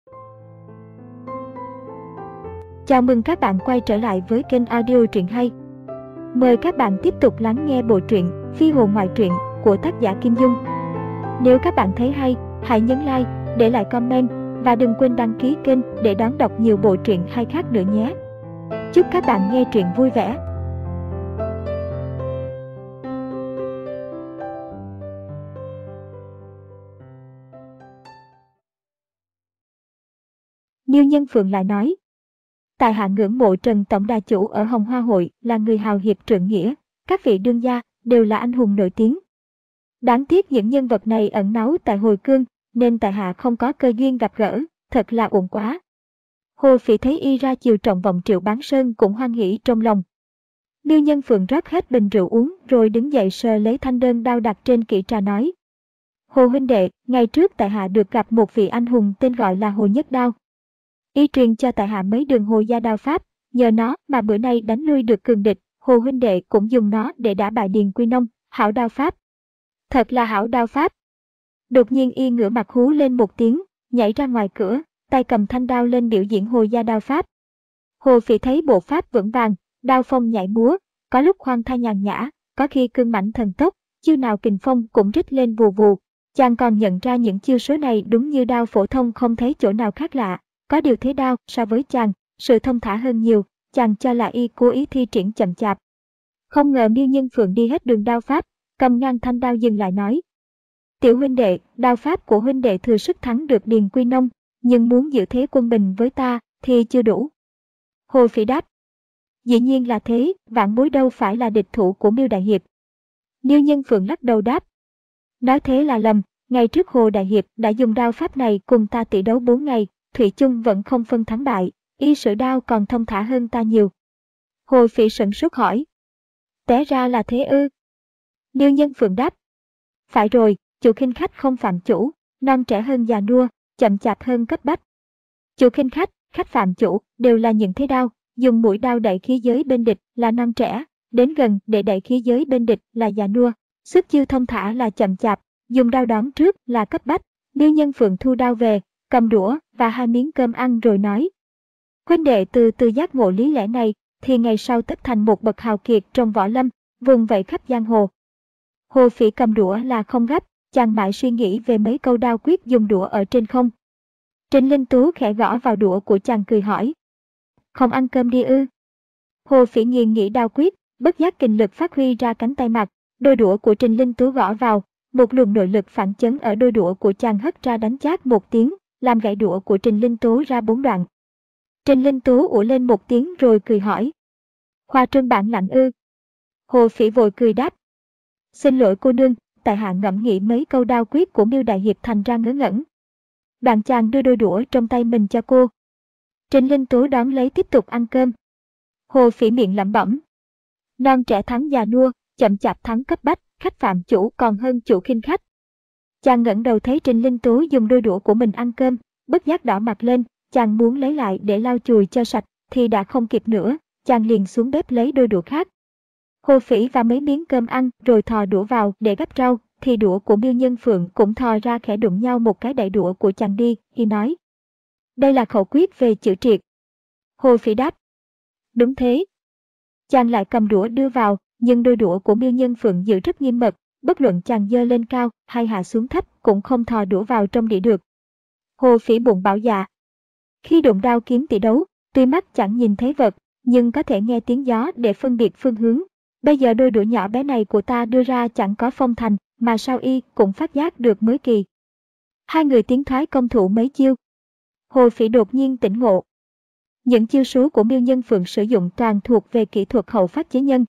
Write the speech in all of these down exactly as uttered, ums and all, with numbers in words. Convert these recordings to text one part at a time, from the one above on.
Chào mừng các bạn quay trở lại với kênh audio truyện hay. Mời các bạn tiếp tục lắng nghe bộ truyện Phi hồn ngoại truyện của tác giả Kim Dung. Nếu các bạn thấy hay, hãy nhấn like, để lại comment và đừng quên đăng ký kênh để đón đọc nhiều bộ truyện hay khác nữa nhé. Chúc các bạn nghe truyện vui vẻ. Miêu Nhân Phượng lại nói: tại hạ ngưỡng mộ Trần tổng đà chủ ở Hồng Hoa hội là người hào hiệp trượng nghĩa, các vị đương gia đều là anh hùng nổi tiếng. Đáng tiếc những nhân vật này ẩn náu tại hồi cương, nên tại hạ không có cơ duyên gặp gỡ, thật là uổng quá. Hồ Phỉ thấy y ra chiều trọng vọng Triệu Bán Sơn cũng hoan hỉ trong lòng. Miêu Nhân Phượng rót hết bình rượu uống rồi đứng dậy sờ lấy thanh đơn đao đặt trên kỹ trà nói: Hồ huynh đệ, ngày trước tại hạ được gặp một vị anh hùng tên gọi là Hồ Nhất Đao. Y truyền cho tại hạ mấy đường Hồ gia đao pháp, nhờ nó mà bữa nay đánh lui được cường địch. Hồ huynh đệ cũng dùng nó để đả bại Điền Quy Nông, hảo đao pháp. Thật là hảo đao pháp. Đột nhiên y ngửa mặt hú lên một tiếng, nhảy ra ngoài cửa, tay cầm thanh đao lên biểu diễn Hồ gia đao pháp. Hồ Phỉ thấy bộ pháp vững vàng, đao phong nhảy múa, có lúc khoan thai nhàn nhã, có khi cương mãnh thần tốc, chiêu nào kình phong cũng rít lên vù vù. Chàng còn nhận ra những chiêu số này đúng như đao phổ thông, không thấy chỗ nào khác lạ. Có điều thế đao so với chàng, sự thông thả hơn nhiều, chàng cho là y cố ý thi triển chậm chạp. Không ngờ Miêu Nhân Phượng đi hết đường đao pháp, cầm ngang thanh đao dừng lại nói: Tiểu huynh đệ, đao pháp của huynh đệ thừa sức thắng được Điền Quy Nông, nhưng muốn giữ thế quân bình với ta thì chưa đủ. Hồ Phỉ đáp: dĩ nhiên là thế, vạn bối đâu phải là địch thủ của Miêu đại hiệp. Miêu Nhân Phượng lắc đầu đáp: nói thế là lầm, ngày trước Hồ đại hiệp đã dùng đao pháp này cùng ta tỷ đấu bốn ngày, thủy chung vẫn không phân thắng bại, y sử đao còn thông thả hơn ta nhiều. Hồ Phỉ sửng sốt hỏi: té ra là thế ư? Miêu Nhân Phượng đáp: phải rồi, chủ khinh khách không phạm chủ, non trẻ hơn già nua, chậm chạp hơn cấp bách. Chủ khinh khách, khách phạm chủ đều là những thế đao, dùng mũi đao đẩy khí giới bên địch là non trẻ, đến gần để đẩy khí giới bên địch là già nua, sức chiêu thông thả là chậm chạp, dùng đao đón trước là cấp bách. Miêu Nhân Phượng thu đao về, cầm đũa và hai miếng cơm ăn rồi nói: huynh đệ từ từ giác ngộ lý lẽ này thì ngày sau tất thành một bậc hào kiệt trong võ lâm, vùng vẫy khắp giang hồ. Hồ Phỉ cầm đũa là không gấp, chàng mãi suy nghĩ về mấy câu đao quyết dùng đũa ở trên không. Trịnh Linh Tú khẽ gõ vào đũa của chàng cười hỏi: không ăn cơm đi ư? Hồ Phỉ nghiền nghĩ đao quyết, bất giác kình lực phát huy ra cánh tay mặt, đôi đũa của Trịnh Linh Tú gõ vào, một luồng nội lực phản chấn ở đôi đũa của chàng hất ra đánh chát một tiếng, làm gãy đũa của Trịnh Linh Tú ra bốn đoạn. Trịnh Linh Tú ủa lên một tiếng rồi cười hỏi: khoa trương bản lãnh ư? Hồ Phỉ vội cười đáp: xin lỗi cô nương, tại hạ ngẫm nghĩ mấy câu đao quyết của Miêu đại hiệp thành ra ngớ ngẩn. Đoạn chàng đưa đôi đũa trong tay mình cho cô. Trịnh Linh Tú đón lấy tiếp tục ăn cơm. Hồ Phỉ miệng lẩm bẩm: non trẻ thắng già nua, chậm chạp thắng cấp bách, khách phạm chủ còn hơn chủ khinh khách. Chàng ngẩng đầu thấy Trịnh Linh Tú dùng đôi đũa của mình ăn cơm, bất giác đỏ mặt lên, chàng muốn lấy lại để lau chùi cho sạch thì đã không kịp nữa, chàng liền xuống bếp lấy đôi đũa khác. Hồ Phỉ và mấy miếng cơm ăn rồi thò đũa vào để gắp rau, thì đũa của Miêu Nhân Phượng cũng thò ra khẽ đụng nhau một cái, đẩy đũa của chàng đi, y nói: đây là khẩu quyết về chữ triệt. Hồ Phỉ đáp: đúng thế. Chàng lại cầm đũa đưa vào, nhưng đôi đũa của Miêu Nhân Phượng giữ rất nghiêm mật, bất luận chàng giơ lên cao hay hạ xuống thấp cũng không thò đũa vào trong đĩa được. Hồ Phỉ bụng bảo dạ. Khi đụng đao kiếm tỷ đấu, tuy mắt chẳng nhìn thấy vật, nhưng có thể nghe tiếng gió để phân biệt phương hướng. Bây giờ đôi đũa nhỏ bé này của ta đưa ra chẳng có phong thành, mà sao y cũng phát giác được mới kỳ. Hai người tiến thoái công thủ mấy chiêu. Hồ Phỉ đột nhiên tỉnh ngộ. Những chiêu số của Miêu Nhân Phượng sử dụng toàn thuộc về kỹ thuật hậu phát chế nhân.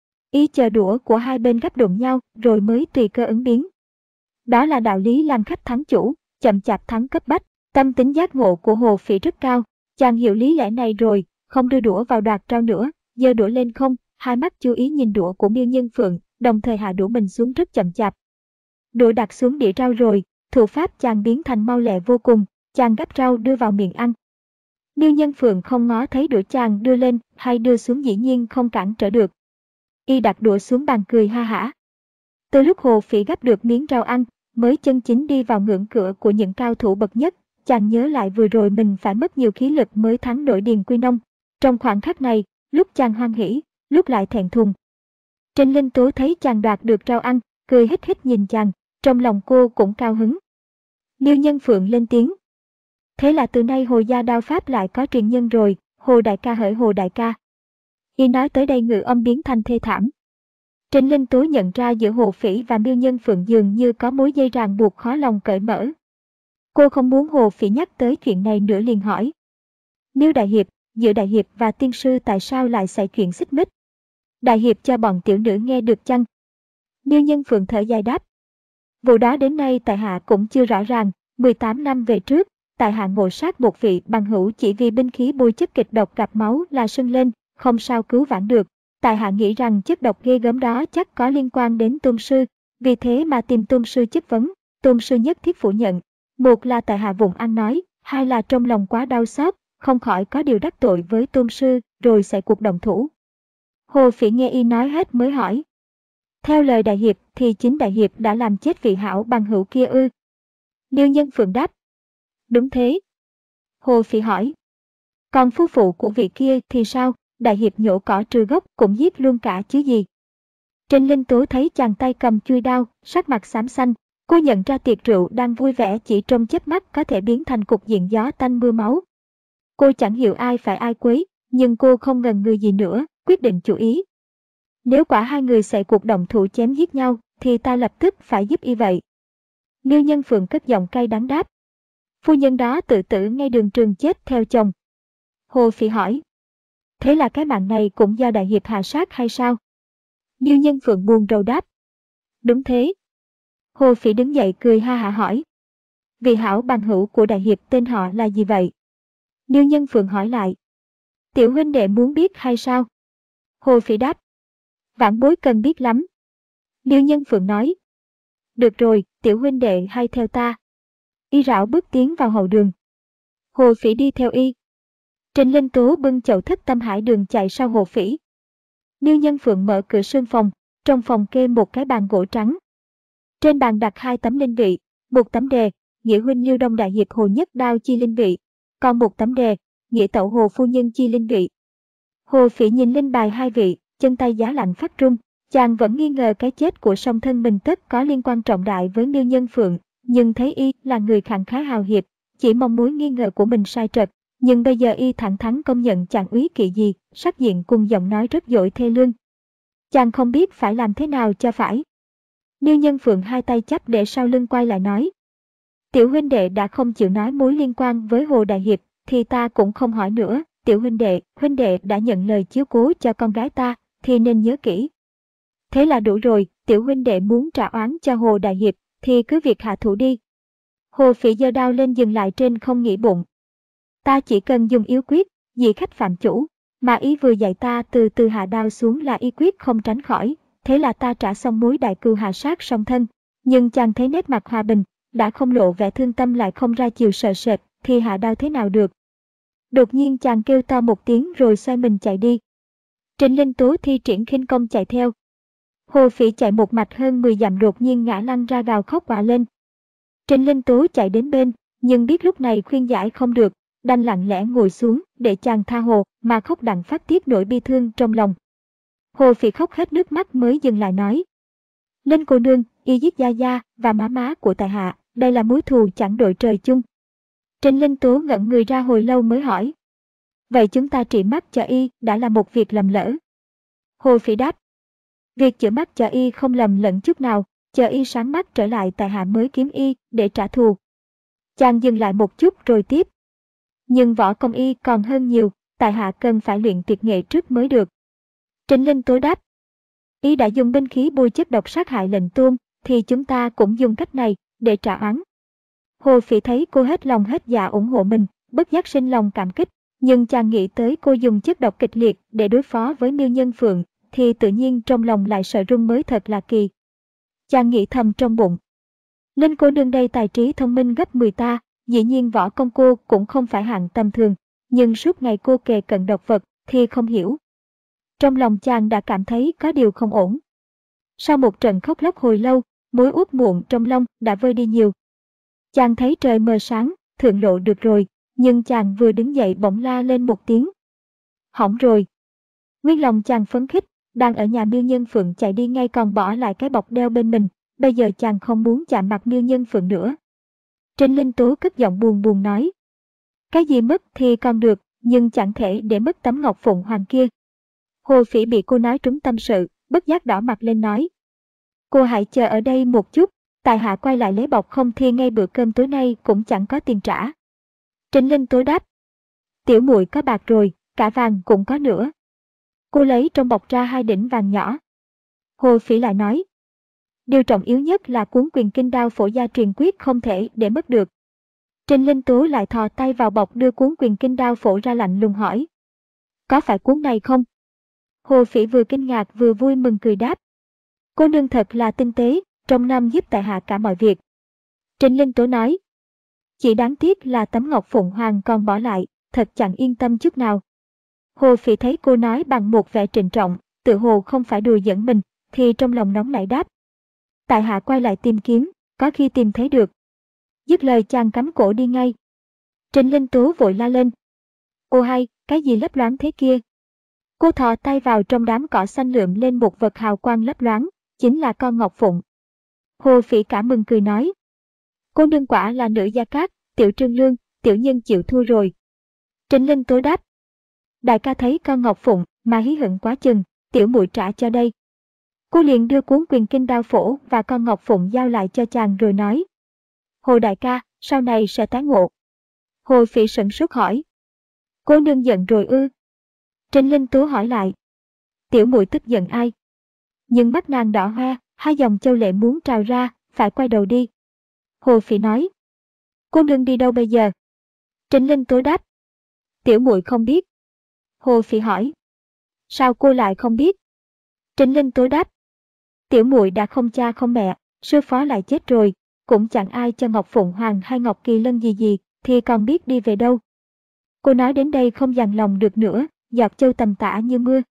Y chờ đũa của hai bên gắp đụng nhau rồi mới tùy cơ ứng biến. Đó là đạo lý làm khách thắng chủ, chậm chạp thắng cấp bách. Tâm tính giác ngộ của Hồ Phỉ rất cao, chàng hiểu lý lẽ này rồi, không đưa đũa vào đoạt rau nữa, giơ đũa lên không, hai mắt chú ý nhìn đũa của Miêu Nhân Phượng, đồng thời hạ đũa mình xuống rất chậm chạp. Đũa đặt xuống đĩa rau rồi, thủ pháp chàng biến thành mau lẹ vô cùng, chàng gắp rau đưa vào miệng ăn. Miêu Nhân Phượng không ngó thấy đũa chàng đưa lên hay đưa xuống, dĩ nhiên không cản trở được. Y đặt đũa xuống bàn cười ha hả. Từ lúc Hồ Phỉ gắp được miếng rau ăn, mới chân chính đi vào ngưỡng cửa của những cao thủ bậc nhất, chàng nhớ lại vừa rồi mình phải mất nhiều khí lực mới thắng nổi Điền Quy Nông. Trong khoảnh khắc này, lúc chàng hoan hỉ, lúc lại thẹn thùng. Trình Linh Tố thấy chàng đoạt được rau ăn, cười hít hít nhìn chàng, trong lòng cô cũng cao hứng. Miêu Nhân Phượng lên tiếng. Thế là từ nay Hồ gia đao pháp lại có truyền nhân rồi, Hồ đại ca hỡi Hồ đại ca. Y nói tới đây ngự âm biến thành thê thảm. Trình Linh Tố nhận ra giữa Hồ Phỉ và Miêu Nhân Phượng dường như có mối dây ràng buộc khó lòng cởi mở. Cô không muốn Hồ Phỉ nhắc tới chuyện này nữa liền hỏi. Miêu đại hiệp, giữa đại hiệp và tiên sư tại sao lại xảy chuyện xích mích? Đại hiệp cho bọn tiểu nữ nghe được chăng? Miêu Nhân Phượng thở dài đáp. Vụ đó đến nay tại hạ cũng chưa rõ ràng, mười tám năm về trước, tại hạ ngộ sát một vị bằng hữu chỉ vì binh khí bôi chất kịch độc gặp máu là sưng lên, không sao cứu vãn được. Tại hạ nghĩ rằng chất độc ghê gớm đó chắc có liên quan đến tôn sư, vì thế mà tìm tôn sư chất vấn. Tôn sư nhất thiết phủ nhận. Một là tại hạ vùng ăn nói, hai là trong lòng quá đau xót, không khỏi có điều đắc tội với tôn sư, rồi sẽ cuộc động thủ. Hồ Phỉ nghe y nói hết mới hỏi. Theo lời đại hiệp thì chính đại hiệp đã làm chết vị hảo bằng hữu kia ư? Miêu Nhân Phượng đáp. Đúng thế. Hồ Phỉ hỏi. Còn phu phụ của vị kia thì sao? Đại hiệp nhổ cỏ trừ gốc cũng giết luôn cả chứ gì. Trình Linh Tố thấy chàng tay cầm chuôi đao, sắc mặt xám xanh. Cô nhận ra tiệc rượu đang vui vẻ chỉ trong chớp mắt có thể biến thành cục diện gió tanh mưa máu. Cô chẳng hiểu ai phải ai quấy, nhưng cô không ngần ngừ gì nữa, quyết định chủ ý. Nếu quả hai người xảy cuộc động thủ chém giết nhau, thì ta lập tức phải giúp y vậy. Miêu Nhân Phượng cất giọng cay đắng đáp. Phu nhân đó tự tử ngay đường trường chết theo chồng. Hồ Phỉ hỏi. Thế là cái mạng này cũng do đại hiệp hạ sát hay sao? Miêu Nhân Phượng buồn rầu đáp. Đúng thế. Hồ Phỉ đứng dậy cười ha hả hỏi. Vị hảo bằng hữu của đại hiệp tên họ là gì vậy? Miêu Nhân Phượng hỏi lại. Tiểu huynh đệ muốn biết hay sao? Hồ Phỉ đáp. Vãn bối cần biết lắm. Miêu Nhân Phượng nói. Được rồi, tiểu huynh đệ hay theo ta. Y rảo bước tiến vào hậu đường. Hồ Phỉ đi theo y. Trình Linh Tố bưng chậu thất tâm hải đường chạy sau Hồ Phỉ. Miêu Nhân Phượng mở cửa sương phòng, trong phòng kê một cái bàn gỗ trắng. Trên bàn đặt hai tấm linh vị, một tấm đề, nghĩa huynh Liêu Đông đại hiệp Hồ Nhất Đao chi linh vị, còn một tấm đề, nghĩa tẩu Hồ phu nhân chi linh vị. Hồ Phỉ nhìn linh bài hai vị, chân tay giá lạnh phát run, chàng vẫn nghi ngờ cái chết của song thân mình tất có liên quan trọng đại với Miêu Nhân Phượng, nhưng thấy y là người khẳng khái hào hiệp, chỉ mong mối nghi ngờ của mình sai trật, nhưng bây giờ y thẳng thắn công nhận chàng úy kỵ gì, sắc diện cùng giọng nói rất dội thê lương. Chàng không biết phải làm thế nào cho phải. Miêu Nhân Phượng hai tay chắp để sau lưng quay lại nói. Tiểu huynh đệ đã không chịu nói mối liên quan với Hồ đại hiệp, thì ta cũng không hỏi nữa. Tiểu huynh đệ, huynh đệ đã nhận lời chiếu cố cho con gái ta, thì nên nhớ kỹ. Thế là đủ rồi, tiểu huynh đệ muốn trả oán cho Hồ đại hiệp, thì cứ việc hạ thủ đi. Hồ Phỉ giơ đao lên dừng lại trên không nghĩ bụng. Ta chỉ cần dùng yếu quyết, dị khách phạm chủ, mà ý vừa dạy ta từ từ hạ đao xuống là y quyết không tránh khỏi, thế là ta trả xong mối đại cừu hạ sát song thân. Nhưng chàng thấy nét mặt hòa bình, đã không lộ vẻ thương tâm lại không ra chiều sợ sệt, thì hạ đao thế nào được. Đột nhiên chàng kêu to một tiếng rồi xoay mình chạy đi. Trình Linh Tố thi triển khinh công chạy theo. Hồ Phỉ chạy một mạch hơn mười dặm đột nhiên ngã lăn ra gào khóc òa lên. Trình Linh Tố chạy đến bên, nhưng biết lúc này khuyên giải không được, đành lặng lẽ ngồi xuống để chàng tha hồ mà khóc đặng phát tiết nỗi bi thương trong lòng. Hồ Phỉ khóc hết nước mắt mới dừng lại nói. Linh cô nương, y giết gia gia và má má của tại hạ, đây là mối thù chẳng đội trời chung. Trình Linh Tố ngẩn người ra hồi lâu mới hỏi. Vậy chúng ta trị mắt cho y đã là một việc lầm lỡ. Hồ Phỉ đáp. Việc chữa mắt cho y không lầm lẫn chút nào, chờ y sáng mắt trở lại tại hạ mới kiếm y để trả thù. Chàng dừng lại một chút rồi tiếp. Nhưng võ công y còn hơn nhiều, tại hạ cần phải luyện tuyệt nghệ trước mới được. Trình Linh Tố đáp. Y đã dùng binh khí bôi chất độc sát hại lệnh tôn, thì chúng ta cũng dùng cách này để trả oán. Hồ Phỉ thấy cô hết lòng hết dạ ủng hộ mình, bất giác sinh lòng cảm kích, nhưng chàng nghĩ tới cô dùng chất độc kịch liệt để đối phó với Miêu Nhân Phượng, thì tự nhiên trong lòng lại sợ run mới thật là kỳ. Chàng nghĩ thầm trong bụng. Linh cô nương đây tài trí thông minh gấp mười ta, dĩ nhiên võ công cô cũng không phải hạng tầm thường, nhưng suốt ngày cô kề cận độc vật thì không hiểu. Trong lòng chàng đã cảm thấy có điều không ổn. Sau một trận khóc lóc hồi lâu, mối uất muộn trong lòng đã vơi đi nhiều. Chàng thấy trời mờ sáng, thượng lộ được rồi, nhưng chàng vừa đứng dậy bỗng la lên một tiếng. Hỏng rồi. Nguyên lòng chàng phấn khích, đang ở nhà Miêu Nhân Phượng chạy đi ngay còn bỏ lại cái bọc đeo bên mình, bây giờ chàng không muốn chạm mặt Miêu Nhân Phượng nữa. Trình Linh Tố cất giọng buồn buồn nói. Cái gì mất thì còn được, nhưng chẳng thể để mất tấm ngọc phụng hoàng kia. Hồ Phỉ bị cô nói trúng tâm sự, bất giác đỏ mặt lên nói. Cô hãy chờ ở đây một chút, tại hạ quay lại lấy bọc, không thì ngay bữa cơm tối nay cũng chẳng có tiền trả. Trình Linh Tố đáp. Tiểu muội có bạc rồi, cả vàng cũng có nữa. Cô lấy trong bọc ra hai đỉnh vàng nhỏ. Hồ Phỉ lại nói. Điều trọng yếu nhất là cuốn quyền kinh đao phổ gia truyền quyết không thể để mất được. Trình Linh Tố lại thò tay vào bọc đưa cuốn quyền kinh đao phổ ra lạnh lùng hỏi. Có phải cuốn này không? Hồ Phỉ vừa kinh ngạc vừa vui mừng cười đáp. Cô nương thật là tinh tế, trong năm giúp tại hạ cả mọi việc. Trình Linh Tố nói. Chỉ đáng tiếc là tấm ngọc phụng hoàng còn bỏ lại, thật chẳng yên tâm chút nào. Hồ Phỉ thấy cô nói bằng một vẻ trịnh trọng, tự hồ không phải đùa giỡn mình, thì trong lòng nóng nảy đáp. Tại hạ quay lại tìm kiếm, có khi tìm thấy được. Dứt lời chàng cắm cổ đi ngay. Trình Linh Tố vội la lên. Ô hay, cái gì lấp loáng thế kia? Cô thò tay vào trong đám cỏ xanh lượm lên một vật hào quang lấp loáng, chính là con ngọc phụng. Hồ Phỉ cả mừng cười nói. Cô nương quả là nữ gia cát, tiểu trương lương, tiểu nhân chịu thua rồi. Trình Linh Tố đáp. Đại ca thấy con ngọc phụng mà hí hửng quá chừng, tiểu muội trả cho đây. Cô liền đưa cuốn quyền kinh đao phổ và con ngọc phụng giao lại cho chàng rồi nói. Hồ đại ca, sau này sẽ tái ngộ. Hồ Phỉ sửng sốt hỏi. Cô nương giận rồi ư? Trình Linh Tố hỏi lại. Tiểu muội tức giận ai? Nhưng mắt nàng đỏ hoe, hai dòng châu lệ muốn trào ra, phải quay đầu đi. Hồ Phỉ nói. Cô nương đi đâu bây giờ? Trình Linh Tố đáp. Tiểu muội không biết. Hồ Phỉ hỏi. Sao cô lại không biết? Trình Linh Tố đáp. Tiểu muội đã không cha không mẹ, sư phó lại chết rồi, cũng chẳng ai cho Ngọc Phụng Hoàng hay Ngọc Kỳ Lân gì gì, thì còn biết đi về đâu. Cô nói đến đây không dằn lòng được nữa, giọt châu tầm tã như mưa.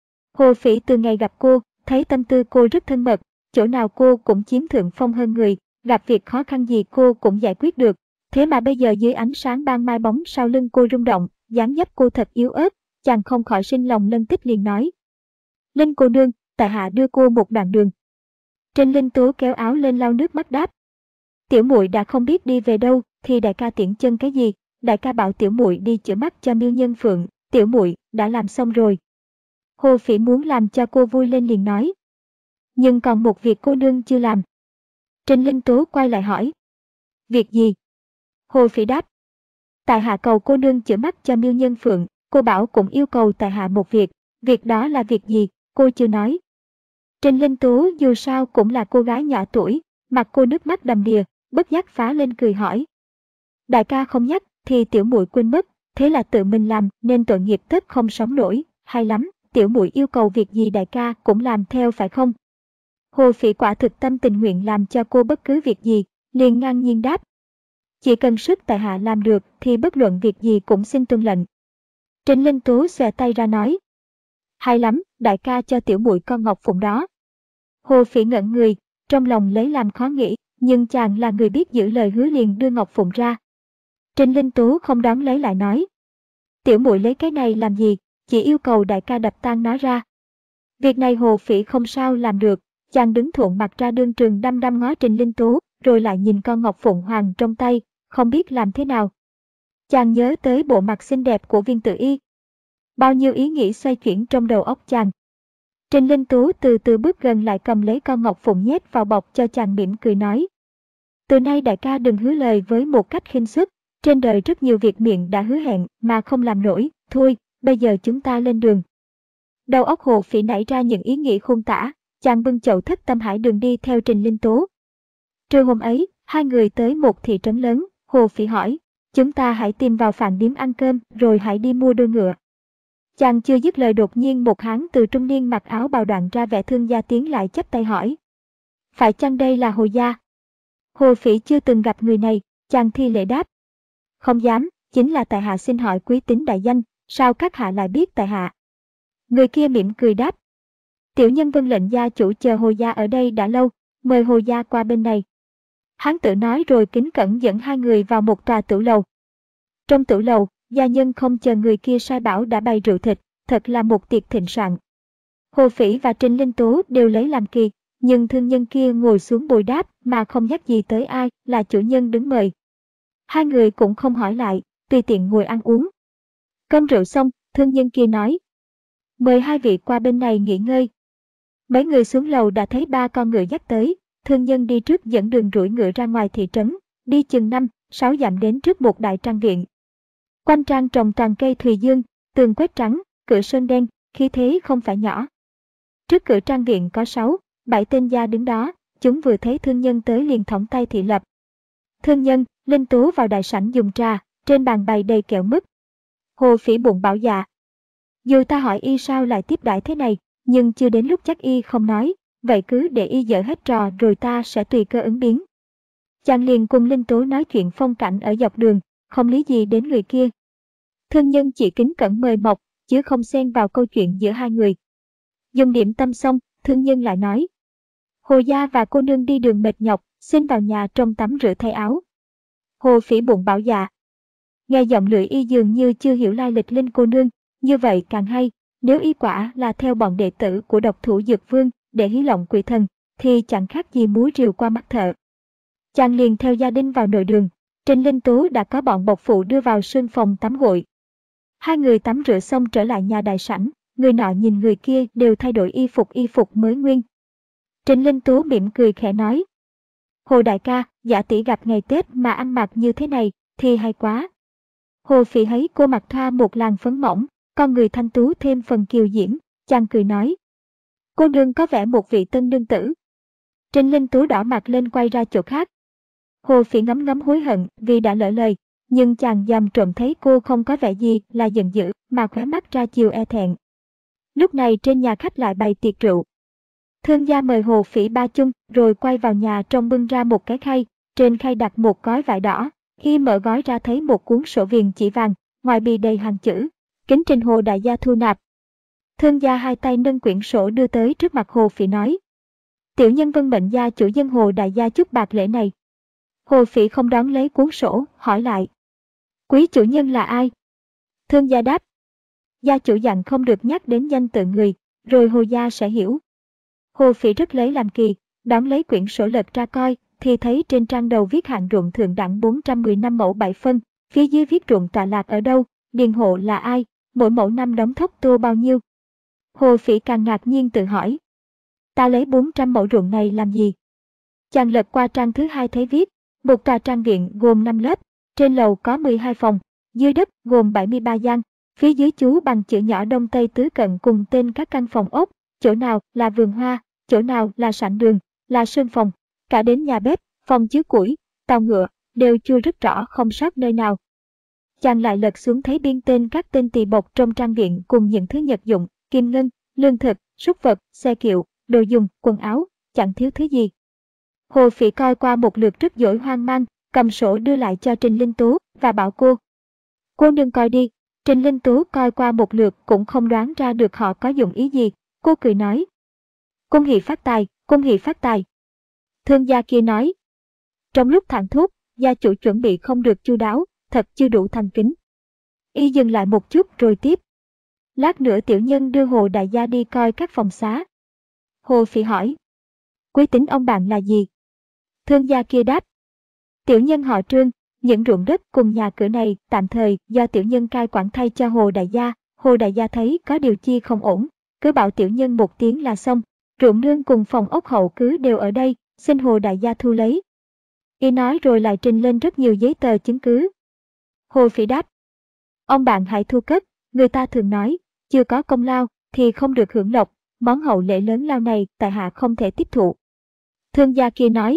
Hồ Phỉ từ ngày gặp cô, thấy tâm tư cô rất thân mật, chỗ nào cô cũng chiếm thượng phong hơn người, gặp việc khó khăn gì cô cũng giải quyết được. Thế mà bây giờ dưới ánh sáng ban mai bóng sau lưng cô rung động, dáng dấp cô thật yếu ớt, chàng không khỏi sinh lòng lân tích liền nói. Linh cô nương, tại hạ đưa cô một đoạn đường. Trình Linh Tố kéo áo lên lau nước mắt đáp. Tiểu muội đã không biết đi về đâu, thì đại ca tiễn chân cái gì? Đại ca bảo tiểu muội đi chữa mắt cho Miêu Nhân Phượng, tiểu muội đã làm xong rồi. Hồ Phỉ muốn làm cho cô vui lên liền nói. Nhưng còn một việc cô nương chưa làm. Trình Linh Tố quay lại hỏi. Việc gì? Hồ Phỉ đáp. Tại hạ cầu cô nương chữa mắt cho Miêu Nhân Phượng, cô bảo cũng yêu cầu tại hạ một việc, việc đó là việc gì, cô chưa nói. Trình Linh Tố dù sao cũng là cô gái nhỏ tuổi, mặt cô nước mắt đầm đìa, bất giác phá lên cười hỏi. Đại ca không nhắc thì tiểu muội quên mất, thế là tự mình làm nên tội nghiệp tất không sống nổi, hay lắm, tiểu muội yêu cầu việc gì đại ca cũng làm theo phải không? Hồ Phỉ quả thực tâm tình nguyện làm cho cô bất cứ việc gì, liền ngang nhiên đáp. Chỉ cần sức tại hạ làm được thì bất luận việc gì cũng xin tuân lệnh. Trình Linh Tố xòe tay ra nói. Hay lắm, đại ca cho tiểu muội con ngọc phụng đó. Hồ Phỉ ngẩn người, trong lòng lấy làm khó nghĩ, nhưng chàng là người biết giữ lời hứa liền đưa ngọc phụng ra. Trình Linh Tố không đón lấy lại nói. Tiểu muội lấy cái này làm gì, chỉ yêu cầu đại ca đập tan nó ra. Việc này Hồ Phỉ không sao làm được, chàng đứng thuộn mặt ra đương trường đăm đăm ngó Trình Linh Tố, rồi lại nhìn con ngọc phụng hoàng trong tay, không biết làm thế nào. Chàng nhớ tới bộ mặt xinh đẹp của Viên Tử Y. Bao nhiêu ý nghĩ xoay chuyển trong đầu óc chàng. Trình Linh Tố từ từ bước gần lại cầm lấy con ngọc phụng nhét vào bọc cho chàng mỉm cười nói. Từ nay đại ca đừng hứa lời với một cách khinh suất, trên đời rất nhiều việc miệng đã hứa hẹn mà không làm nổi, thôi, bây giờ chúng ta lên đường. Đầu óc Hồ Phỉ nảy ra những ý nghĩ khôn tả, chàng bưng chậu thất tâm hải đường đi theo Trình Linh Tố. Trưa hôm ấy, hai người tới một thị trấn lớn, Hồ Phỉ hỏi, chúng ta hãy tìm vào phạn điếm ăn cơm rồi hãy đi mua đôi ngựa. Chàng chưa dứt lời đột nhiên một hán từ trung niên mặc áo bào đoạn ra vẻ thương gia tiến lại chắp tay hỏi. Phải chăng đây là Hồ gia? Hồ Phỉ chưa từng gặp người này, chàng thi lễ đáp. Không dám, chính là tại hạ xin hỏi quý tính đại danh, sao các hạ lại biết tại hạ? Người kia mỉm cười đáp. Tiểu nhân vâng lệnh gia chủ chờ Hồ gia ở đây đã lâu, mời Hồ gia qua bên này. Hắn tự nói rồi kính cẩn dẫn hai người vào một tòa tửu lầu. Trong tửu lầu, gia nhân không chờ người kia sai bảo đã bày rượu thịt, thật là một tiệc thịnh soạn. Hồ Phỉ và Trình Linh Tú đều lấy làm kỳ, nhưng thương nhân kia ngồi xuống bồi đáp mà không nhắc gì tới ai là chủ nhân đứng mời. Hai người cũng không hỏi lại, tùy tiện ngồi ăn uống. Cơm rượu xong, thương nhân kia nói: mời hai vị qua bên này nghỉ ngơi. Mấy người xuống lầu đã thấy ba con ngựa dắt tới, thương nhân đi trước dẫn đường rủi ngựa ra ngoài thị trấn, đi chừng năm, sáu dặm đến trước một đại trang viện. Quanh trang trồng toàn cây thùy dương, tường quét trắng, cửa sơn đen, khí thế không phải nhỏ. Trước cửa trang viện có sáu, bảy tên gia đứng đó, chúng vừa thấy thương nhân tới liền thõng tay thị lập. Thương nhân, Linh Tú vào đại sảnh dùng trà, trên bàn bày đầy kẹo mứt. Hồ Phỉ bụng bảo dạ: dù ta hỏi y sao lại tiếp đãi thế này, nhưng chưa đến lúc chắc y không nói, vậy cứ để y dở hết trò rồi ta sẽ tùy cơ ứng biến. Chàng liền cùng Linh Tú nói chuyện phong cảnh ở dọc đường, không lý gì đến người kia. Thương nhân chỉ kính cẩn mời mọc, chứ không xen vào câu chuyện giữa hai người. Dùng điểm tâm xong, thương nhân lại nói: Hồ gia và cô nương đi đường mệt nhọc, xin vào nhà trong tắm rửa thay áo. Hồ Phỉ bụng bảo dạ. Nghe giọng lưỡi y dường như chưa hiểu lai lịch Linh cô nương, như vậy càng hay, nếu y quả là theo bọn đệ tử của độc thủ Dược Vương để hí lộng quỷ thần, thì chẳng khác gì múa rìu qua mắt thợ. Chàng liền theo gia đình vào nội đường, Trình Linh Tú đã có bọn bộc phụ đưa vào sương phòng tắm gội. Hai người tắm rửa xong trở lại nhà đại sảnh, người nọ nhìn người kia đều thay đổi y phục y phục mới nguyên. Trình Linh Tú mỉm cười khẽ nói: Hồ đại ca, giả tỷ gặp ngày Tết mà ăn mặc như thế này, thì hay quá. Hồ Phỉ thấy cô mặc thoa một làn phấn mỏng, con người thanh tú thêm phần kiều diễm, chàng cười nói: Cô nương có vẻ một vị tân nương tử. Trình Linh Tú đỏ mặt lên quay ra chỗ khác. Hồ Phỉ ngấm ngấm hối hận vì đã lỡ lời, nhưng chàng dòm trộm thấy cô không có vẻ gì là giận dữ mà khóe mắt ra chiều e thẹn. Lúc này trên nhà khách lại bày tiệc rượu. Thương gia mời Hồ Phỉ ba chung rồi quay vào nhà trong bưng ra một cái khay, trên khay đặt một gói vải đỏ. Khi mở gói ra thấy một cuốn sổ viền chỉ vàng, ngoài bì đầy hàng chữ: kính trình Hồ đại gia thu nạp. Thương gia hai tay nâng quyển sổ đưa tới trước mặt Hồ Phỉ nói: Tiểu nhân vân mệnh gia chủ dân Hồ đại gia chút bạc lễ này. Hồ Phỉ không đón lấy cuốn sổ, hỏi lại: Quý chủ nhân là ai? Thương gia đáp: Gia chủ dặn không được nhắc đến danh tự người, rồi Hồ gia sẽ hiểu. Hồ Phỉ rất lấy làm kỳ, đón lấy quyển sổ lật ra coi, thì thấy trên trang đầu viết hạn ruộng thượng đẳng bốn trăm mười lăm mẫu bảy phân, phía dưới viết ruộng tọa lạc ở đâu, điền hộ là ai, mỗi mẫu năm đóng thóc tô bao nhiêu. Hồ Phỉ càng ngạc nhiên tự hỏi: Ta lấy bốn trăm mẫu ruộng này làm gì? Chàng lật qua trang thứ hai thấy viết: một tòa trang viện gồm năm lớp, trên lầu có mười hai phòng, dưới đất gồm bảy mươi ba gian, phía dưới chú bằng chữ nhỏ đông tây tứ cận cùng tên các căn phòng ốc, chỗ nào là vườn hoa, chỗ nào là sảnh đường, là sân phòng, cả đến nhà bếp, phòng chứa củi, tàu ngựa, đều chưa rất rõ không sót nơi nào. Chàng lại lật xuống thấy biên tên các tên tỳ bộc trong trang viện cùng những thứ nhật dụng, kim ngân, lương thực, súc vật, xe kiệu, đồ dùng, quần áo, chẳng thiếu thứ gì. Hồ Phỉ coi qua một lượt rất dỗi hoang mang, cầm sổ đưa lại cho Trình Linh Tú và bảo cô: Cô nương coi đi. Trình Linh Tú coi qua một lượt cũng không đoán ra được họ có dụng ý gì, cô cười nói: Cung hỷ phát tài, cung hỷ phát tài. Thương gia kia nói: Trong lúc thảng thuốc, gia chủ chuẩn bị không được chu đáo, thật chưa đủ thành kính. Y dừng lại một chút rồi tiếp: Lát nữa tiểu nhân đưa Hồ đại gia đi coi các phòng xá. Hồ Phỉ hỏi: Quý tính ông bạn là gì? Thương gia kia đáp: Tiểu nhân họ Trương, những ruộng đất cùng nhà cửa này tạm thời do tiểu nhân cai quản thay cho Hồ đại gia. Hồ đại gia thấy có điều chi không ổn, cứ bảo tiểu nhân một tiếng là xong. Ruộng nương cùng phòng ốc hậu cứ đều ở đây, xin Hồ đại gia thu lấy. Y nói rồi lại trình lên rất nhiều giấy tờ chứng cứ. Hồ Phỉ đáp: Ông bạn hãy thu cất, người ta thường nói, chưa có công lao thì không được hưởng lộc, món hậu lễ lớn lao này tại hạ không thể tiếp thụ. Thương gia kia nói: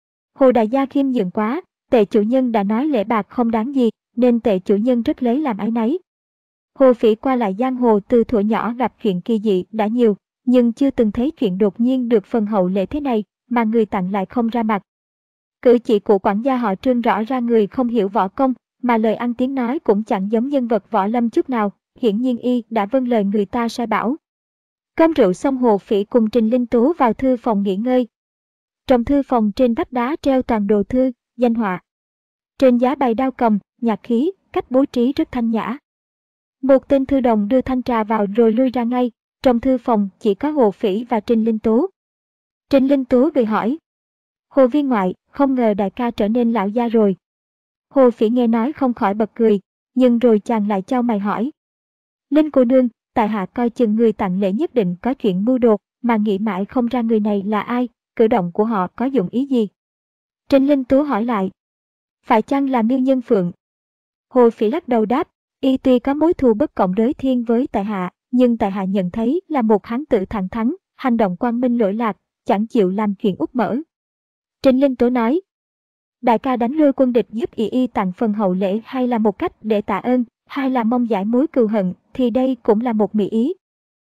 Hồ đại gia khiêm nhường quá, tệ chủ nhân đã nói lễ bạc không đáng gì, nên tệ chủ nhân rất lấy làm áy náy. Hồ Phỉ qua lại giang hồ từ thuở nhỏ gặp chuyện kỳ dị đã nhiều, nhưng chưa từng thấy chuyện đột nhiên được phần hậu lễ thế này mà người tặng lại không ra mặt. Cử chỉ của quản gia họ Trương rõ ra người không hiểu võ công, mà lời ăn tiếng nói cũng chẳng giống nhân vật võ lâm chút nào, hiển nhiên y đã vâng lời người ta sai bảo. Cơm rượu xong Hồ Phỉ cùng Trình Linh Tú vào thư phòng nghỉ ngơi. Trong thư phòng trên vách đá treo toàn đồ thư, danh họa. Trên giá bày đao cầm, nhạc khí, cách bố trí rất thanh nhã. Một tên thư đồng đưa thanh trà vào rồi lui ra ngay. Trong thư phòng chỉ có Hồ Phỉ và Trình Linh Tố. Trình Linh Tố cười hỏi. Hồ viên ngoại, không ngờ đại ca trở nên lão gia rồi. Hồ Phỉ nghe nói không khỏi bật cười, nhưng rồi chàng lại chau mày hỏi. Linh cô nương, tại hạ coi chừng người tặng lễ nhất định có chuyện mưu đồ, mà nghĩ mãi không ra người này là ai, cử động của họ có dụng ý gì. Trình Linh Tố hỏi lại. Phải chăng là Miêu Nhân Phượng? Hồ Phỉ lắc đầu đáp, y tuy có mối thù bất cộng đới thiên với tại hạ, nhưng tại hạ nhận thấy là một hán tử thẳng thắn, hành động quang minh lỗi lạc, chẳng chịu làm chuyện úp mở. Trình Linh Tố nói. Đại ca đánh lui quân địch giúp y y tặng phần hậu lễ hay là một cách để tạ ơn, hay là mong giải mối cừu hận, thì đây cũng là một mỹ ý.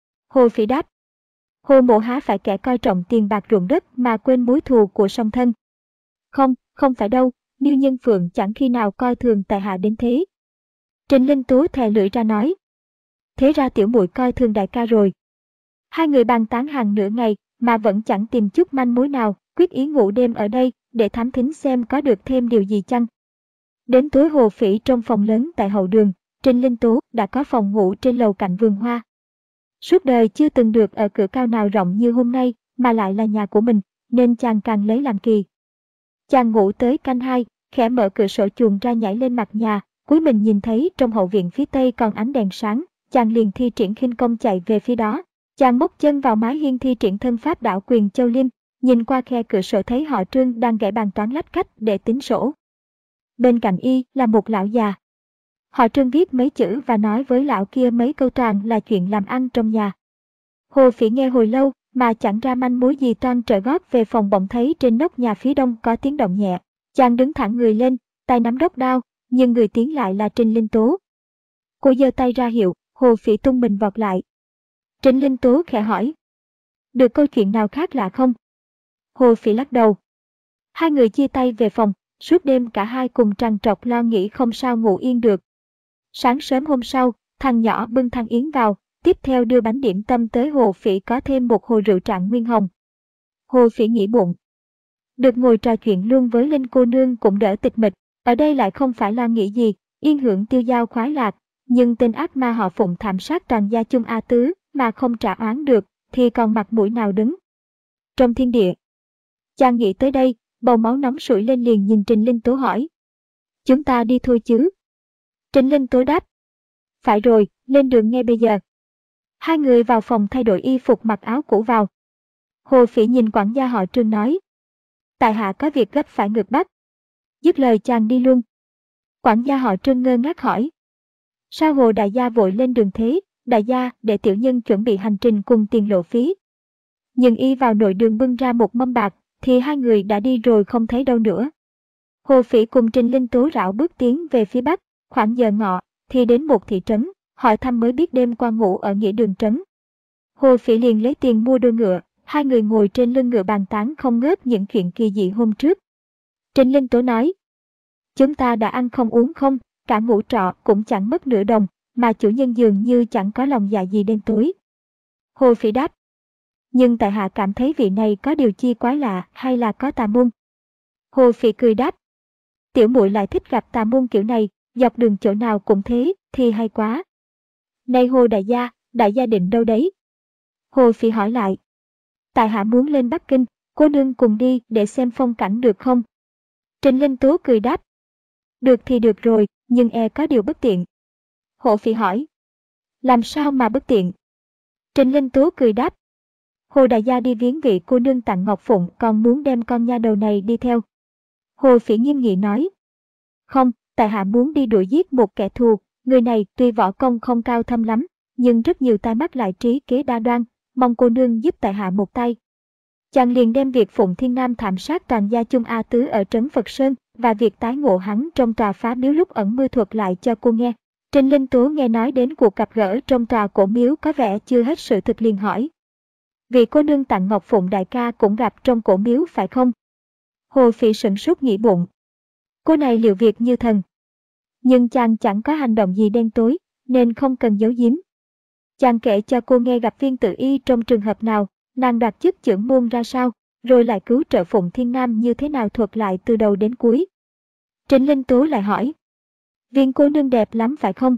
Hồ Phỉ đáp. Hồ mộ há phải kẻ coi trọng tiền bạc ruộng đất mà quên mối thù của song thân. Không, không phải đâu, Miêu Nhân Phượng chẳng khi nào coi thường tại hạ đến thế. Trình Linh Tố thè lưỡi ra nói. Thế ra tiểu muội coi thường đại ca rồi. Hai người bàn tán hàng nửa ngày mà vẫn chẳng tìm chút manh mối nào, quyết ý ngủ đêm ở đây để thám thính xem có được thêm điều gì chăng. Đến tối Hồ Phỉ trong phòng lớn tại hậu đường, Trình Linh Tố đã có phòng ngủ trên lầu cạnh vườn hoa. Suốt đời chưa từng được ở cửa cao nào rộng như hôm nay, mà lại là nhà của mình, nên chàng càng lấy làm kỳ. Chàng ngủ tới canh hai, khẽ mở cửa sổ chuồng ra nhảy lên mặt nhà, cuối mình nhìn thấy trong hậu viện phía tây còn ánh đèn sáng, chàng liền thi triển khinh công chạy về phía đó. Chàng móc chân vào mái hiên thi triển thân pháp đảo quyền châu liêm, nhìn qua khe cửa sổ thấy họ Trương đang gảy bàn toán lách cách để tính sổ. Bên cạnh y là một lão già. Họ Trương viết mấy chữ và nói với lão kia mấy câu toàn là chuyện làm ăn trong nhà. Hồ Phỉ nghe hồi lâu mà chẳng ra manh mối gì, toan trở gót về phòng bỗng thấy trên nóc nhà phía đông có tiếng động nhẹ. Chàng đứng thẳng người lên, tay nắm đốc đao, nhưng người tiến lại là Trình Linh Tố. Cô giơ tay ra hiệu, Hồ Phỉ tung mình vọt lại. Trình Linh Tố khẽ hỏi. Được câu chuyện nào khác lạ không? Hồ Phỉ lắc đầu. Hai người chia tay về phòng, suốt đêm cả hai cùng trằn trọc lo nghĩ không sao ngủ yên được. Sáng sớm hôm sau, thằng nhỏ bưng than yến vào, tiếp theo đưa bánh điểm tâm tới Hồ Phỉ có thêm một hồ rượu trạng nguyên hồng. Hồ Phỉ nghĩ bụng. Được ngồi trò chuyện luôn với Linh cô nương cũng đỡ tịch mịch, ở đây lại không phải lo nghĩ gì, yên hưởng tiêu dao khoái lạc, nhưng tên ác ma họ Phụng thảm sát toàn gia chung A Tứ mà không trả oán được, thì còn mặt mũi nào đứng. Trong thiên địa. Chàng nghĩ tới đây, bầu máu nóng sủi lên liền nhìn Trình Linh Tố hỏi. Chúng ta đi thôi chứ? Trình Linh Tố đáp. Phải rồi, lên đường ngay bây giờ. Hai người vào phòng thay đổi y phục mặc áo cũ vào. Hồ Phỉ nhìn quản gia họ Trương nói. Tại hạ có việc gấp phải ngược Bắc. Dứt lời chàng đi luôn. Quản gia họ Trương ngơ ngác hỏi. Sao Hồ đại gia vội lên đường thế? Đại gia để tiểu nhân chuẩn bị hành trình cùng tiền lộ phí. Nhưng y vào nội đường bưng ra một mâm bạc, thì hai người đã đi rồi không thấy đâu nữa. Hồ Phỉ cùng Trình Linh Tố rảo bước tiến về phía bắc, khoảng giờ ngọ, thì đến một thị trấn, hỏi thăm mới biết đêm qua ngủ ở nghĩa đường trấn. Hồ Phỉ liền lấy tiền mua đôi ngựa, hai người ngồi trên lưng ngựa bàn tán không ngớt những chuyện kỳ dị hôm trước. Trình Linh Tố nói, chúng ta đã ăn không uống không, cả ngủ trọ cũng chẳng mất nửa đồng, mà chủ nhân dường như chẳng có lòng dạ gì đêm tối. Hồ Phỉ đáp, nhưng tại hạ cảm thấy vị này có điều chi quái lạ, hay là có tà môn? Hồ Phỉ cười đáp, tiểu muội lại thích gặp tà môn kiểu này, dọc đường chỗ nào cũng thế, thì hay quá. Này Hồ đại gia, đại gia định đâu đấy? Hồ Phỉ hỏi lại. Tại hạ muốn lên Bắc Kinh, cô nương cùng đi để xem phong cảnh được không? Trình Linh Tố cười đáp. Được thì được rồi, nhưng e có điều bất tiện. Hồ Phỉ hỏi. Làm sao mà bất tiện? Trình Linh Tố cười đáp. Hồ đại gia đi viếng vị cô nương tặng Ngọc Phụng, còn muốn đem con nha đầu này đi theo. Hồ Phỉ nghiêm nghị nói. Không, tại hạ muốn đi đuổi giết một kẻ thù, người này tuy võ công không cao thâm lắm, nhưng rất nhiều tai mắt lại trí kế đa đoan, mong cô nương giúp tại hạ một tay. Chàng liền đem việc Phụng Thiên Nam thảm sát toàn gia chung A Tứ ở trấn Phật Sơn và việc tái ngộ hắn trong tòa phá miếu lúc ẩn mưa thuật lại cho cô nghe. Trình Linh Tố nghe nói đến cuộc gặp gỡ trong tòa cổ miếu có vẻ chưa hết sự thực liền hỏi. Vị cô nương tặng Ngọc Phụng đại ca cũng gặp trong cổ miếu phải không? Hồ Phỉ sửng sốt nghĩ bụng. Cô này liệu việc như thần. Nhưng chàng chẳng có hành động gì đen tối, nên không cần giấu giếm. Chàng kể cho cô nghe gặp Viên Tử Y trong trường hợp nào, nàng đoạt chức trưởng môn ra sao, rồi lại cứu trợ Phụng Thiên Nam như thế nào thuật lại từ đầu đến cuối. Trịnh Linh Tố lại hỏi. Viên cô nương đẹp lắm phải không?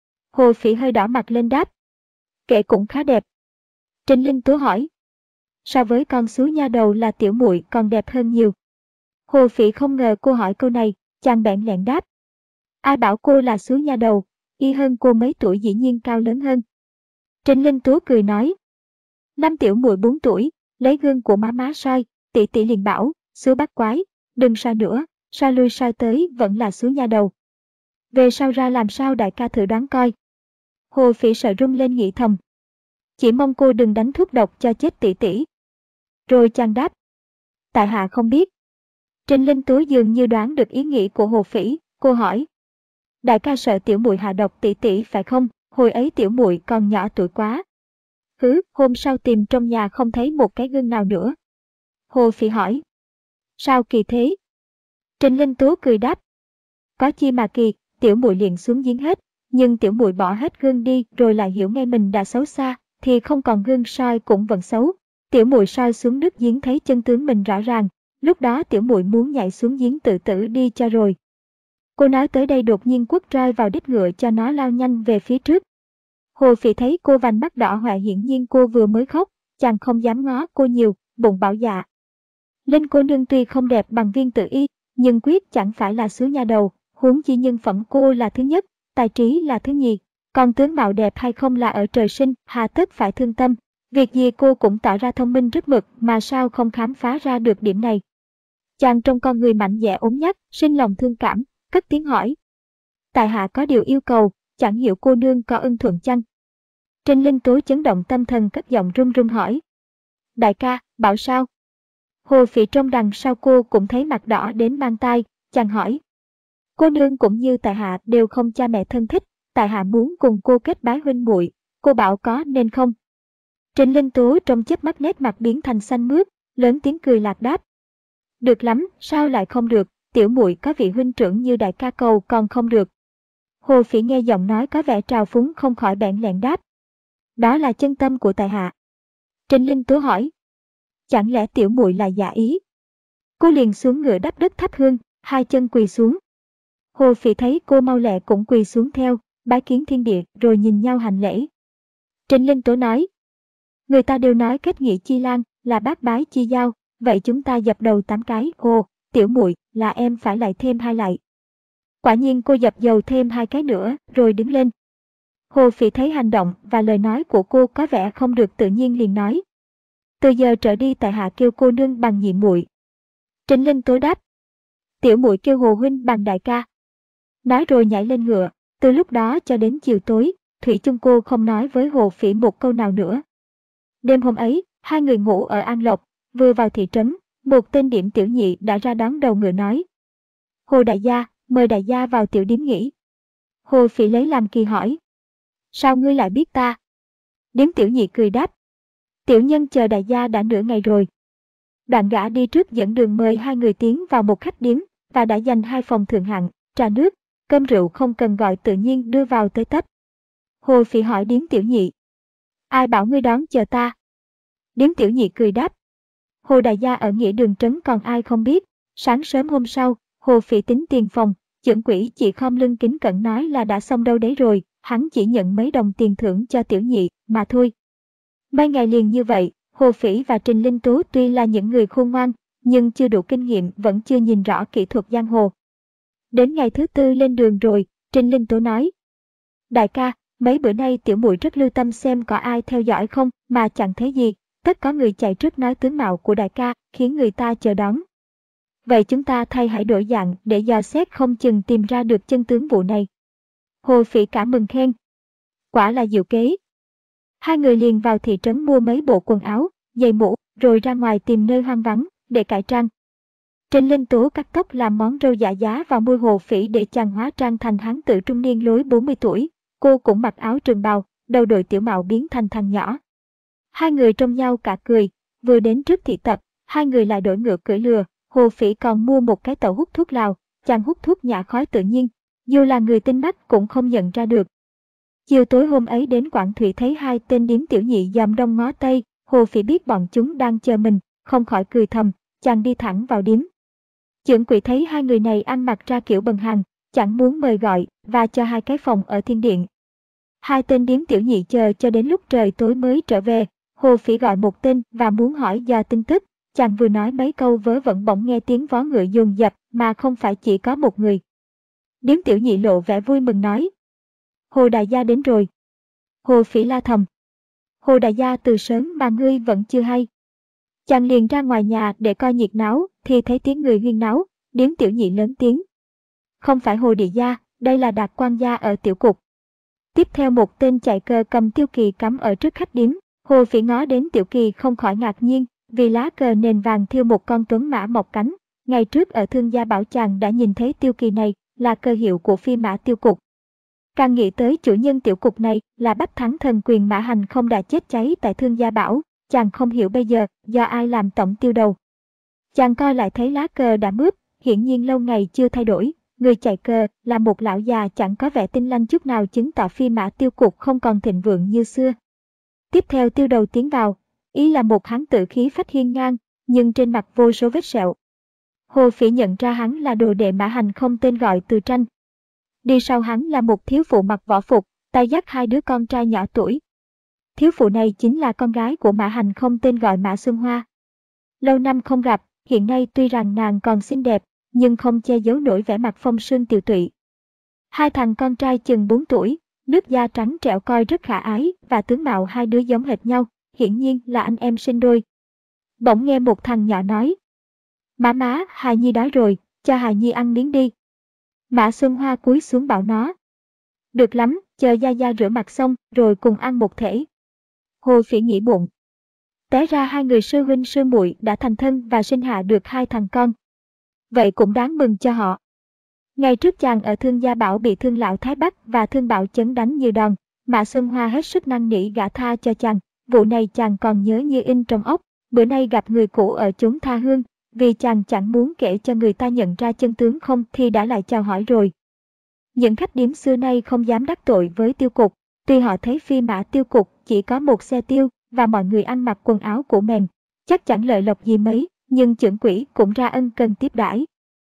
Hồ Phỉ hơi đỏ mặt lên đáp. Kệ cũng khá đẹp. Trịnh Linh Tố hỏi. So với con xú nha đầu là tiểu muội còn đẹp hơn nhiều. Hồ Phỉ không ngờ cô hỏi câu này, chàng bẽn lẽn đáp. Ai bảo cô là xú nha đầu, y hơn cô mấy tuổi dĩ nhiên cao lớn hơn. Trịnh Linh Tố cười nói. Năm tiểu muội bốn tuổi, lấy gương của má má soi, tỷ tỷ liền bảo, xú bắt quái, đừng soi nữa, soi lui soi tới vẫn là xú nha đầu. Về sau ra làm sao đại ca thử đoán coi. Hồ Phỉ sợ run lên nghĩ thầm. Chỉ mong cô đừng đánh thuốc độc cho chết tỷ tỷ. Rồi chàng đáp. Tại hạ không biết. Trịnh Linh Tố dường như đoán được ý nghĩ của Hồ Phỉ, cô hỏi. Đại ca sợ tiểu muội hạ độc tỷ tỷ phải không? Hồi ấy tiểu muội còn nhỏ tuổi quá. Hứ, hôm sau tìm trong nhà không thấy một cái gương nào nữa. Hồ Phỉ hỏi. Sao kỳ thế? Trịnh Linh Tố cười đáp. Có chi mà kỳ, tiểu muội liền xuống giếng hết, nhưng tiểu muội bỏ hết gương đi rồi lại hiểu ngay mình đã xấu xa, thì không còn gương soi cũng vẫn xấu. Tiểu muội soi xuống nước giếng thấy chân tướng mình rõ ràng, lúc đó tiểu muội muốn nhảy xuống giếng tự tử đi cho rồi. Cô nói tới đây đột nhiên quất roi vào đít ngựa cho nó lao nhanh về phía trước. Hồ Phỉ thấy cô vành mắt đỏ hoe hiển nhiên cô vừa mới khóc, chàng không dám ngó cô nhiều, bụng bảo dạ. Linh cô nương tuy không đẹp bằng Viên Tử Y, nhưng quyết chẳng phải là xứ nha đầu, huống chi nhân phẩm cô là thứ nhất, tài trí là thứ nhì, còn tướng mạo đẹp hay không là ở trời sinh, hà tất phải thương tâm. Việc gì cô cũng tỏ ra thông minh rất mực mà sao không khám phá ra được điểm này. Chàng trong con người mạnh dẻ ốm nhắc, sinh lòng thương cảm, cất tiếng hỏi. Tại hạ có điều yêu cầu, chẳng hiểu cô nương có ưng thuận chăng? Trịnh Linh Tố chấn động tâm thần cất giọng run run hỏi. Đại ca, bảo sao? Hồ Phỉ trong đằng sau cô cũng thấy mặt đỏ đến mang tai, chàng hỏi. Cô nương cũng như tại hạ đều không cha mẹ thân thích, tại hạ muốn cùng cô kết bái huynh muội, cô bảo có nên không? Trịnh Linh Tố trong chớp mắt nét mặt biến thành xanh mướt, lớn tiếng cười lạc đáp. Được lắm, sao lại không được, tiểu muội có vị huynh trưởng như đại ca cầu còn không được. Hồ Phỉ nghe giọng nói có vẻ trào phúng không khỏi bẽn lẽn đáp. Đó là chân tâm của tại hạ. Trịnh Linh Tố hỏi. Chẳng lẽ tiểu muội là giả ý? Cô liền xuống ngựa đắp đất thắp hương, hai chân quỳ xuống. Hồ Phỉ thấy cô mau lẹ cũng quỳ xuống theo, bái kiến thiên địa rồi nhìn nhau hành lễ. Trịnh Linh Tố nói. Người ta đều nói kết nghĩa chi lan là bác bái chi giao, vậy chúng ta dập đầu tám cái. Ồ, tiểu muội là em phải lại thêm hai lại. Quả nhiên cô dập dầu thêm hai cái nữa rồi đứng lên. Hồ Phỉ thấy hành động và lời nói của cô có vẻ không được tự nhiên liền nói. Từ giờ trở đi tại hạ kêu cô nương bằng nhị muội. Trịnh Linh Tố đáp. Tiểu muội kêu Hồ huynh bằng đại ca. Nói rồi nhảy lên ngựa, từ lúc đó cho đến chiều tối, thủy chung cô không nói với Hồ Phỉ một câu nào nữa. Đêm hôm ấy, hai người ngủ ở An Lộc, vừa vào thị trấn, một tên điểm tiểu nhị đã ra đón đầu ngựa nói. Hồ đại gia, mời đại gia vào tiểu điếm nghỉ. Hồ Phỉ lấy làm kỳ hỏi. Sao ngươi lại biết ta? Điếm tiểu nhị cười đáp. Tiểu nhân chờ đại gia đã nửa ngày rồi. Đoạn gã đi trước dẫn đường mời hai người tiến vào một khách điếm và đã dành hai phòng thượng hạng, trà nước, cơm rượu không cần gọi tự nhiên đưa vào tới tấp. Hồ Phỉ hỏi điếm tiểu nhị. Ai bảo ngươi đón chờ ta? Điếm tiểu nhị cười đáp. Hồ đại gia ở nghĩa đường trấn còn ai không biết. Sáng sớm hôm sau, Hồ Phỉ tính tiền phòng, chưởng quỹ chỉ khom lưng kính cẩn nói là đã xong đâu đấy rồi, hắn chỉ nhận mấy đồng tiền thưởng cho tiểu nhị mà thôi. Mấy ngày liền như vậy, Hồ Phỉ và Trịnh Linh Tố tuy là những người khôn ngoan, nhưng chưa đủ kinh nghiệm vẫn chưa nhìn rõ kỹ thuật giang hồ. Đến ngày thứ tư lên đường rồi, Trịnh Linh Tố nói. Đại ca, mấy bữa nay tiểu muội rất lưu tâm xem có ai theo dõi không mà chẳng thấy gì, tất có người chạy trước nói tướng mạo của đại ca khiến người ta chờ đón. Vậy chúng ta thay hãy đổi dạng để dò xét không chừng tìm ra được chân tướng vụ này. Hồ Phỉ cảm mừng khen. Quả là diệu kế. Hai người liền vào thị trấn mua mấy bộ quần áo, giày mũ, rồi ra ngoài tìm nơi hoang vắng để cải trang. Trịnh Linh Tố cắt tóc làm món râu dạ giá vào môi Hồ Phỉ để chàng hóa trang thành hán tử trung niên lối bốn mươi tuổi. Cô cũng mặc áo trường bào, đầu đội tiểu mạo biến thành thằng nhỏ. Hai người trông nhau cả cười, vừa đến trước thị tập, hai người lại đổi ngựa cưỡi lừa. Hồ Phỉ còn mua một cái tàu hút thuốc lào, chàng hút thuốc nhả khói tự nhiên, dù là người tinh mắt cũng không nhận ra được. Chiều tối hôm ấy đến Quảng Thủy thấy hai tên điếm tiểu nhị dòm đông ngó tây, Hồ Phỉ biết bọn chúng đang chờ mình, không khỏi cười thầm, chàng đi thẳng vào điếm. Chưởng quỹ thấy hai người này ăn mặc ra kiểu bần hàn, chẳng muốn mời gọi và cho hai cái phòng ở thiên điện. Hai tên điếm tiểu nhị chờ cho đến lúc trời tối mới trở về. Hồ Phỉ gọi một tên và muốn hỏi do tin tức. Chàng vừa nói mấy câu vớ vẩn bỗng nghe tiếng vó ngựa dồn dập mà không phải chỉ có một người. Điếm tiểu nhị lộ vẻ vui mừng nói: Hồ đại gia đến rồi. Hồ Phỉ la thầm: Hồ đại gia từ sớm mà ngươi vẫn chưa hay. Chàng liền ra ngoài nhà để coi nhiệt náo thì thấy tiếng người huyên náo. Điếm tiểu nhị lớn tiếng: Không phải Hồ địa gia, đây là Đạt quan gia ở tiểu cục. Tiếp theo một tên chạy cờ cầm tiêu kỳ cắm ở trước khách điếm. Hồ Phỉ ngó đến tiểu kỳ không khỏi ngạc nhiên, vì lá cờ nền vàng thêu một con tuấn mã mọc cánh. Ngày trước ở Thương Gia Bảo chàng đã nhìn thấy tiêu kỳ này là cơ hiệu của phi mã tiêu cục. Càng nghĩ tới chủ nhân tiểu cục này là Bách Thắng thần quyền Mã Hành không đã chết cháy tại Thương Gia Bảo, chàng không hiểu bây giờ do ai làm tổng tiêu đầu. Chàng coi lại thấy lá cờ đã mướp, hiển nhiên lâu ngày chưa thay đổi. Người chạy cờ là một lão già chẳng có vẻ tinh lanh chút nào, chứng tỏ phi mã tiêu cục không còn thịnh vượng như xưa. Tiếp theo tiêu đầu tiến vào, ý là một hán tử khí phách hiên ngang, nhưng trên mặt vô số vết sẹo. Hồ Phỉ nhận ra hắn là đồ đệ Mã Hành không tên gọi Từ Tranh. Đi sau hắn là một thiếu phụ mặc võ phục, tay dắt hai đứa con trai nhỏ tuổi. Thiếu phụ này chính là con gái của Mã Hành không tên gọi Mã Xuân Hoa. Lâu năm không gặp, hiện nay tuy rằng nàng còn xinh đẹp, nhưng không che giấu nổi vẻ mặt phong sương tiều tụy. Hai thằng con trai chừng bốn tuổi, nước da trắng trẻo coi rất khả ái và tướng mạo hai đứa giống hệt nhau, hiển nhiên là anh em sinh đôi. Bỗng nghe một thằng nhỏ nói: Má má, Hài Nhi đói rồi, cho Hài Nhi ăn miếng đi. Mã Xuân Hoa cúi xuống bảo nó: Được lắm, chờ gia gia rửa mặt xong rồi cùng ăn một thể. Hồ Phỉ nghĩ bụng. Té ra hai người sư huynh sư muội đã thành thân và sinh hạ được hai thằng con. Vậy cũng đáng mừng cho họ. Ngày trước chàng ở Thương Gia Bảo bị Thương Lão Thái Bắc và Thương Bảo chấn đánh như đòn, Mã Xuân Hoa hết sức năn nỉ gả tha cho chàng. Vụ này chàng còn nhớ như in trong óc. Bữa nay gặp người cũ ở chốn tha hương, vì chàng chẳng muốn kể cho người ta nhận ra chân tướng không thì đã lại chào hỏi rồi. Những khách điếm xưa nay không dám đắc tội với tiêu cục, tuy họ thấy phi mã tiêu cục chỉ có một xe tiêu và mọi người ăn mặc quần áo cũ mềm, chắc chẳng lợi lộc gì mấy, nhưng chưởng quỹ cũng ra ân cần tiếp đãi.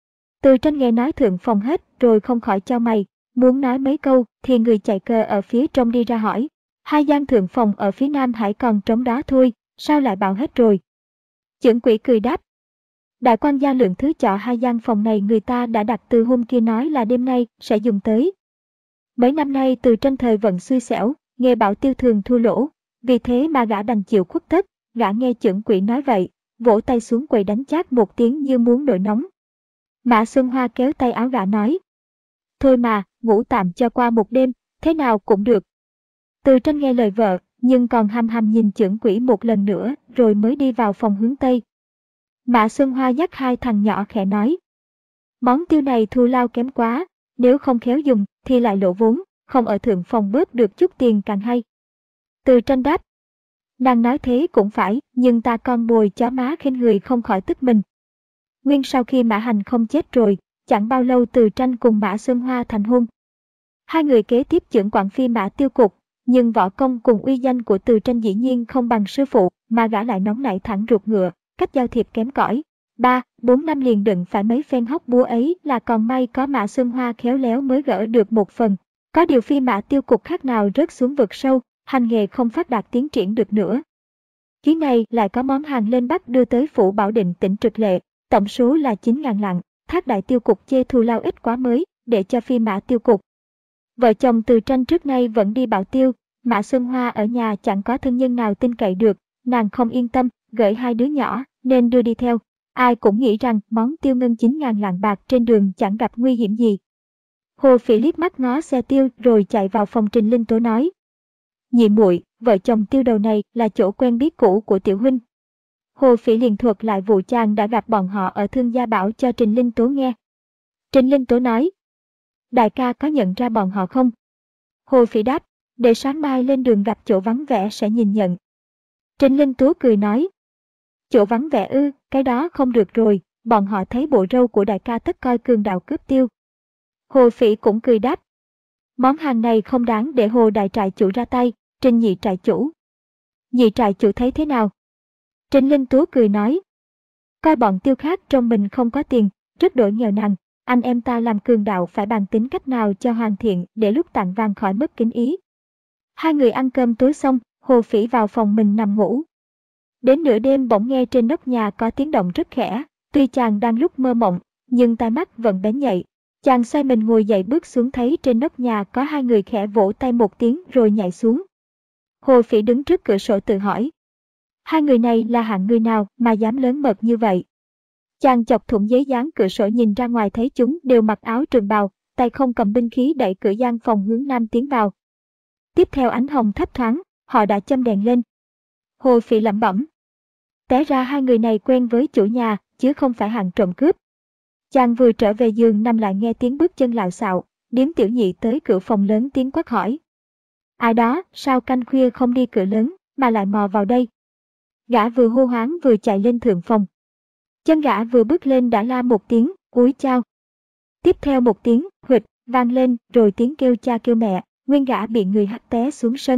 Từ Tranh nghe nói thượng phòng hết rồi không khỏi chau mày, muốn nói mấy câu thì người chạy cờ ở phía trong đi ra hỏi: Hai gian thượng phòng ở phía nam hãy còn trống đó thôi, sao lại bảo hết rồi? Chưởng quỹ cười đáp: Đại quan gia lượng thứ chọn hai gian phòng này người ta đã đặt từ hôm kia nói là đêm nay sẽ dùng tới. Mấy năm nay Từ Tranh thời vận xui xẻo, nghe bảo tiêu thường thua lỗ, vì thế mà gã đành chịu khuất tất. Gã nghe chưởng quỹ nói vậy, vỗ tay xuống quầy đánh chát một tiếng như muốn nổi nóng. Mã Xuân Hoa kéo tay áo gã nói: Thôi mà, ngủ tạm cho qua một đêm, thế nào cũng được. Từ Tranh nghe lời vợ, nhưng còn hăm hăm nhìn chưởng quỹ một lần nữa rồi mới đi vào phòng hướng Tây. Mã Xuân Hoa dắt hai thằng nhỏ khẽ nói: Món tiêu này thù lao kém quá, nếu không khéo dùng thì lại lỗ vốn, không ở thượng phòng bớt được chút tiền càng hay. Từ Tranh đáp: Nàng nói thế cũng phải, nhưng ta con bồi chó má khinh người không khỏi tức mình. Nguyên sau khi Mã Hành không chết rồi, chẳng bao lâu Từ Tranh cùng Mã Xuân Hoa thành hôn. Hai người kế tiếp chưởng quản phi mã tiêu cục, nhưng võ công cùng uy danh của Từ Tranh dĩ nhiên không bằng sư phụ, mà gã lại nóng nảy thẳng ruột ngựa, cách giao thiệp kém cỏi. Ba, bốn năm liền đựng phải mấy phen hóc búa ấy là còn may có Mã Xuân Hoa khéo léo mới gỡ được một phần. Có điều phi mã tiêu cục khác nào rớt xuống vực sâu, hành nghề không phát đạt tiến triển được nữa. Chuyến này lại có món hàng lên Bắc đưa tới phủ Bảo Định tỉnh Trực Lệ, tổng số là chín ngàn lạng. Thác đại tiêu cục chê thù lao ít quá mới để cho phi mã tiêu cục. Vợ chồng Từ Tranh trước nay vẫn đi bảo tiêu, Mã Xuân Hoa ở nhà chẳng có thân nhân nào tin cậy được, nàng không yên tâm, gửi hai đứa nhỏ nên đưa đi theo. Ai cũng nghĩ rằng món tiêu ngân chín ngàn lạng bạc trên đường chẳng gặp nguy hiểm gì. Hồ Phỉ liếc mắt ngó xe tiêu rồi chạy vào phòng Trình Linh Tố nói: Nhị muội, vợ chồng tiêu đầu này là chỗ quen biết cũ của tiểu huynh. Hồ Phỉ liền thuật lại vụ chàng đã gặp bọn họ ở Thương Gia Bảo cho Trình Linh Tố nghe. Trình Linh Tố nói: Đại ca có nhận ra bọn họ không? Hồ Phỉ đáp: Để sáng mai lên đường gặp chỗ vắng vẻ sẽ nhìn nhận. Trình Linh Tố cười nói: Chỗ vắng vẻ ư, cái đó không được rồi, bọn họ thấy bộ râu của đại ca tất coi cường đạo cướp tiêu. Hồ Phỉ cũng cười đáp: Món hàng này không đáng để Hồ đại trại chủ ra tay, Trình nhị trại chủ. Nhị trại chủ thấy thế nào? Trình Linh Tố cười nói: Coi bọn Tiêu khác trong mình không có tiền, rất đổi nghèo nàn, anh em ta làm cường đạo phải bàn tính cách nào cho hoàn thiện để lúc tặng vàng khỏi mất kính ý. Hai người ăn cơm tối xong, Hồ Phỉ vào phòng mình nằm ngủ. Đến nửa đêm bỗng nghe trên nóc nhà có tiếng động rất khẽ, tuy chàng đang lúc mơ mộng, nhưng tai mắt vẫn bén nhạy. Chàng xoay mình ngồi dậy bước xuống thấy trên nóc nhà có hai người khẽ vỗ tay một tiếng rồi nhảy xuống. Hồ Phỉ đứng trước cửa sổ tự hỏi. Hai người này là hạng người nào mà dám lớn mật như vậy? Chàng chọc thủng giấy dán cửa sổ nhìn ra ngoài thấy chúng đều mặc áo trường bào, tay không cầm binh khí đẩy cửa gian phòng hướng nam tiến vào. Tiếp theo ánh hồng thấp thoáng, họ đã châm đèn lên. Hồ Phỉ lẩm bẩm. Té ra hai người này quen với chủ nhà, chứ không phải hạng trộm cướp. Chàng vừa trở về giường nằm lại nghe tiếng bước chân lạo xạo, Điếm Tiểu Nhị tới cửa phòng lớn tiếng quát hỏi. Ai đó, sao canh khuya không đi cửa lớn, mà lại mò vào đây? Gã vừa hô hoáng vừa chạy lên thượng phòng. Chân gã vừa bước lên đã la một tiếng, úi chao. Tiếp theo một tiếng, huỵch, vang lên, rồi tiếng kêu cha kêu mẹ, nguyên gã bị người hất té xuống sân.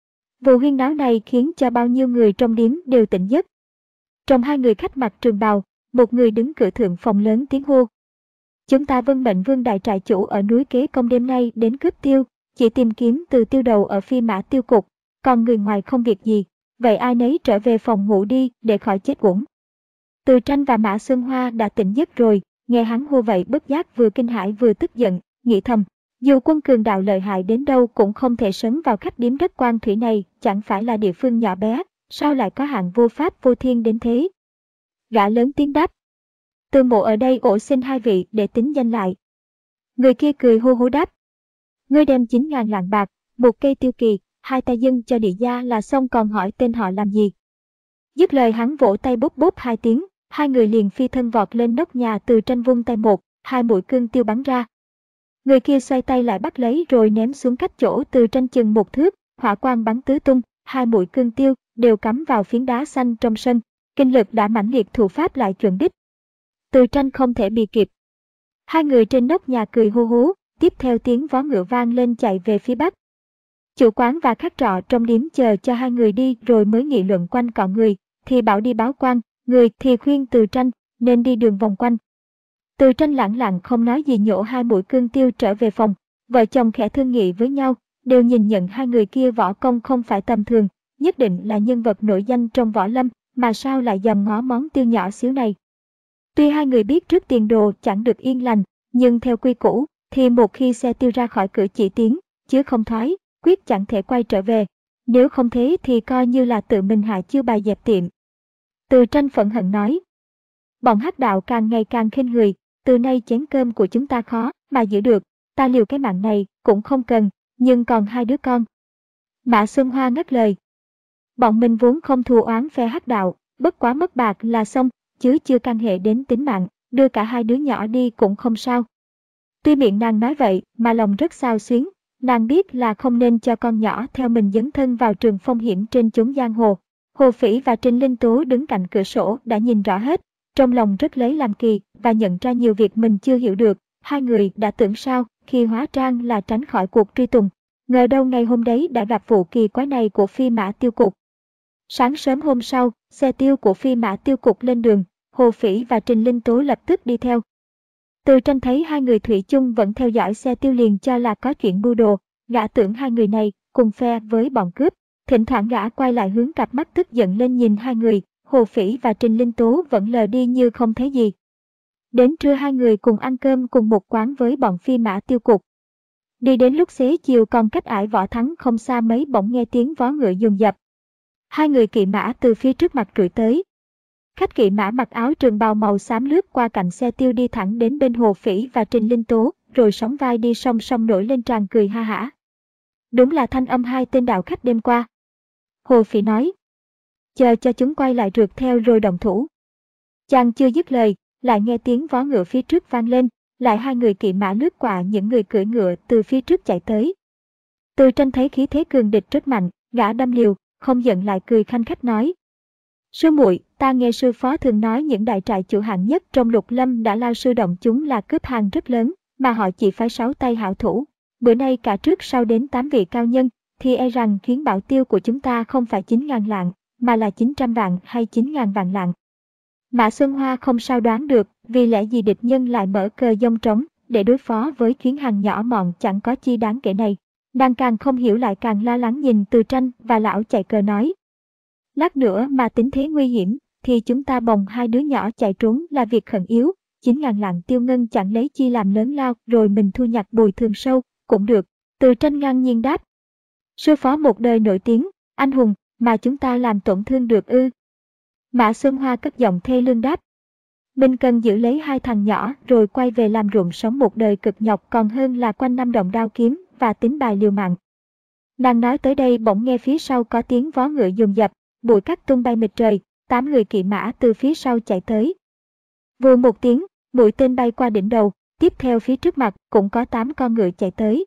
Vụ huyên náo này khiến cho bao nhiêu người trong điếm đều tỉnh giấc. Trong hai người khách mặc trường bào, một người đứng cửa thượng phòng lớn tiếng hô. Chúng ta vâng mệnh Vương đại trại chủ ở núi Kế Công đêm nay đến cướp tiêu, chỉ tìm kiếm từ tiêu đầu ở Phi Mã Tiêu Cục, còn người ngoài không việc gì, vậy ai nấy trở về phòng ngủ đi để khỏi chết uổng. Từ Tranh và Mã Xuân Hoa đã tỉnh giấc rồi, nghe hắn hô vậy bất giác vừa kinh hãi vừa tức giận, nghĩ thầm, dù quân cường đạo lợi hại đến đâu cũng không thể sấn vào khách điếm đất Quan Thủy này, chẳng phải là địa phương nhỏ bé, sao lại có hạng vô pháp vô thiên đến thế? Gã lớn tiếng đáp. Từ Mộ ở đây ổ xin hai vị để tính danh lại. Người kia cười hô hố đáp. Ngươi đem chín ngàn lạng bạc, một cây tiêu kỳ, hai tay dâng cho địa gia là xong còn hỏi tên họ làm gì. Dứt lời hắn vỗ tay bốp bốp hai tiếng, hai người liền phi thân vọt lên nóc nhà. Từ Tranh vung tay một, hai mũi cương tiêu bắn ra. Người kia xoay tay lại bắt lấy rồi ném xuống cách chỗ Từ Tranh chừng một thước, hỏa quang bắn tứ tung, hai mũi cương tiêu đều cắm vào phiến đá xanh trong sân. Kinh lực đã mãnh liệt, thủ pháp lại chuẩn đích. Từ Tranh không thể bị kịp. Hai người trên nóc nhà cười hô hố, tiếp theo tiếng vó ngựa vang lên chạy về phía bắc. Chủ quán và khách trọ trong điếm chờ cho hai người đi rồi mới nghị luận quanh cọ, người thì bảo đi báo quan, người thì khuyên Từ Tranh nên đi đường vòng quanh. Từ Tranh lẳng lặng không nói gì nhổ hai mũi cương tiêu trở về phòng. Vợ chồng khẽ thương nghị với nhau, đều nhìn nhận hai người kia võ công không phải tầm thường, nhất định là nhân vật nổi danh trong võ lâm, mà sao lại dòm ngó món tiêu nhỏ xíu này. Tuy hai người biết trước tiền đồ chẳng được yên lành, nhưng theo quy củ thì một khi xe tiêu ra khỏi cửa chỉ tiến, chứ không thoái, quyết chẳng thể quay trở về. Nếu không thế thì coi như là tự mình hạ chiêu bài dẹp tiệm. Từ Tranh phẫn hận nói. Bọn hắc đạo càng ngày càng khinh người, từ nay chén cơm của chúng ta khó mà giữ được, ta liều cái mạng này cũng không cần, nhưng còn hai đứa con. Mã Xuân Hoa ngắt lời. Bọn mình vốn không thù oán phe hắc đạo, bất quá mất bạc là xong, chứ chưa can hệ đến tính mạng, đưa cả hai đứa nhỏ đi cũng không sao. Tuy miệng nàng nói vậy mà lòng rất xao xuyến, nàng biết là không nên cho con nhỏ theo mình dấn thân vào trường phong hiểm trên chốn giang hồ. Hồ Phỉ và Trình Linh Tố đứng cạnh cửa sổ đã nhìn rõ hết, trong lòng rất lấy làm kỳ và nhận ra nhiều việc mình chưa hiểu được. Hai người đã tưởng sao khi hóa trang là tránh khỏi cuộc truy tùng, ngờ đâu ngày hôm đấy đã gặp vụ kỳ quái này của Phi Mã Tiêu Cục. Sáng sớm hôm sau, xe tiêu của Phi Mã Tiêu Cục lên đường, Hồ Phỉ và Trình Linh Tố lập tức đi theo. Từ Tranh thấy hai người thủy chung vẫn theo dõi xe tiêu liền cho là có chuyện mưu đồ, gã tưởng hai người này cùng phe với bọn cướp. Thỉnh thoảng gã quay lại hướng cặp mắt tức giận lên nhìn hai người, Hồ Phỉ và Trình Linh Tố vẫn lờ đi như không thấy gì. Đến trưa hai người cùng ăn cơm cùng một quán với bọn Phi Mã Tiêu Cục. Đi đến lúc xế chiều còn cách ải Võ Thắng không xa mấy bỗng nghe tiếng vó ngựa dồn dập. Hai người kỵ mã từ phía trước mặt trụi tới. Khách kỵ mã mặc áo trường bào màu xám lướt qua cạnh xe tiêu đi thẳng đến bên Hồ Phỉ và Trình Linh Tố, rồi sóng vai đi song song nổi lên tràn cười ha hả. Đúng là thanh âm hai tên đạo khách đêm qua. Hồ Phỉ nói. Chờ cho chúng quay lại rượt theo rồi động thủ. Chàng chưa dứt lời, lại nghe tiếng vó ngựa phía trước vang lên, lại hai người kỵ mã lướt qua những người cưỡi ngựa từ phía trước chạy tới. Từ Tranh thấy khí thế cường địch rất mạnh, gã đâm liều, không giận lại cười khanh khách nói. Sư muội, ta nghe sư phó thường nói những đại trại chủ hạng nhất trong Lục Lâm đã lao sư động chúng là cướp hàng rất lớn, mà họ chỉ phải sáu tay hảo thủ. Bữa nay cả trước sau đến tám vị cao nhân, thì e rằng chuyến bảo tiêu của chúng ta không phải chín ngàn lạng, mà là chín trăm vạn hay chín ngàn vạn lạng. Mã Xuân Hoa không sao đoán được vì lẽ gì địch nhân lại mở cờ giông trống để đối phó với chuyến hàng nhỏ mọn chẳng có chi đáng kể này. Nàng càng không hiểu lại càng lo lắng nhìn Từ Tranh và lão chạy cờ nói. Lát nữa mà tính thế nguy hiểm, thì chúng ta bồng hai đứa nhỏ chạy trốn là việc khẩn yếu. Chín ngàn lạng tiêu ngân chẳng lấy chi làm lớn lao rồi mình thu nhặt bồi thường sâu, cũng được. Từ Tranh ngang nhiên đáp. Sư phó một đời nổi tiếng, anh hùng, mà chúng ta làm tổn thương được ư? Mã Xuân Hoa cất giọng thê lương đáp. Mình cần giữ lấy hai thằng nhỏ rồi quay về làm ruộng sống một đời cực nhọc còn hơn là quanh năm động đao kiếm và tính bài liều mạng. Nàng nói tới đây bỗng nghe phía sau có tiếng vó ngựa dồn dập, bụi cát tung bay mịt trời, tám người kỵ mã từ phía sau chạy tới. Vù một tiếng, mũi tên bay qua đỉnh đầu, tiếp theo phía trước mặt cũng có tám con ngựa chạy tới.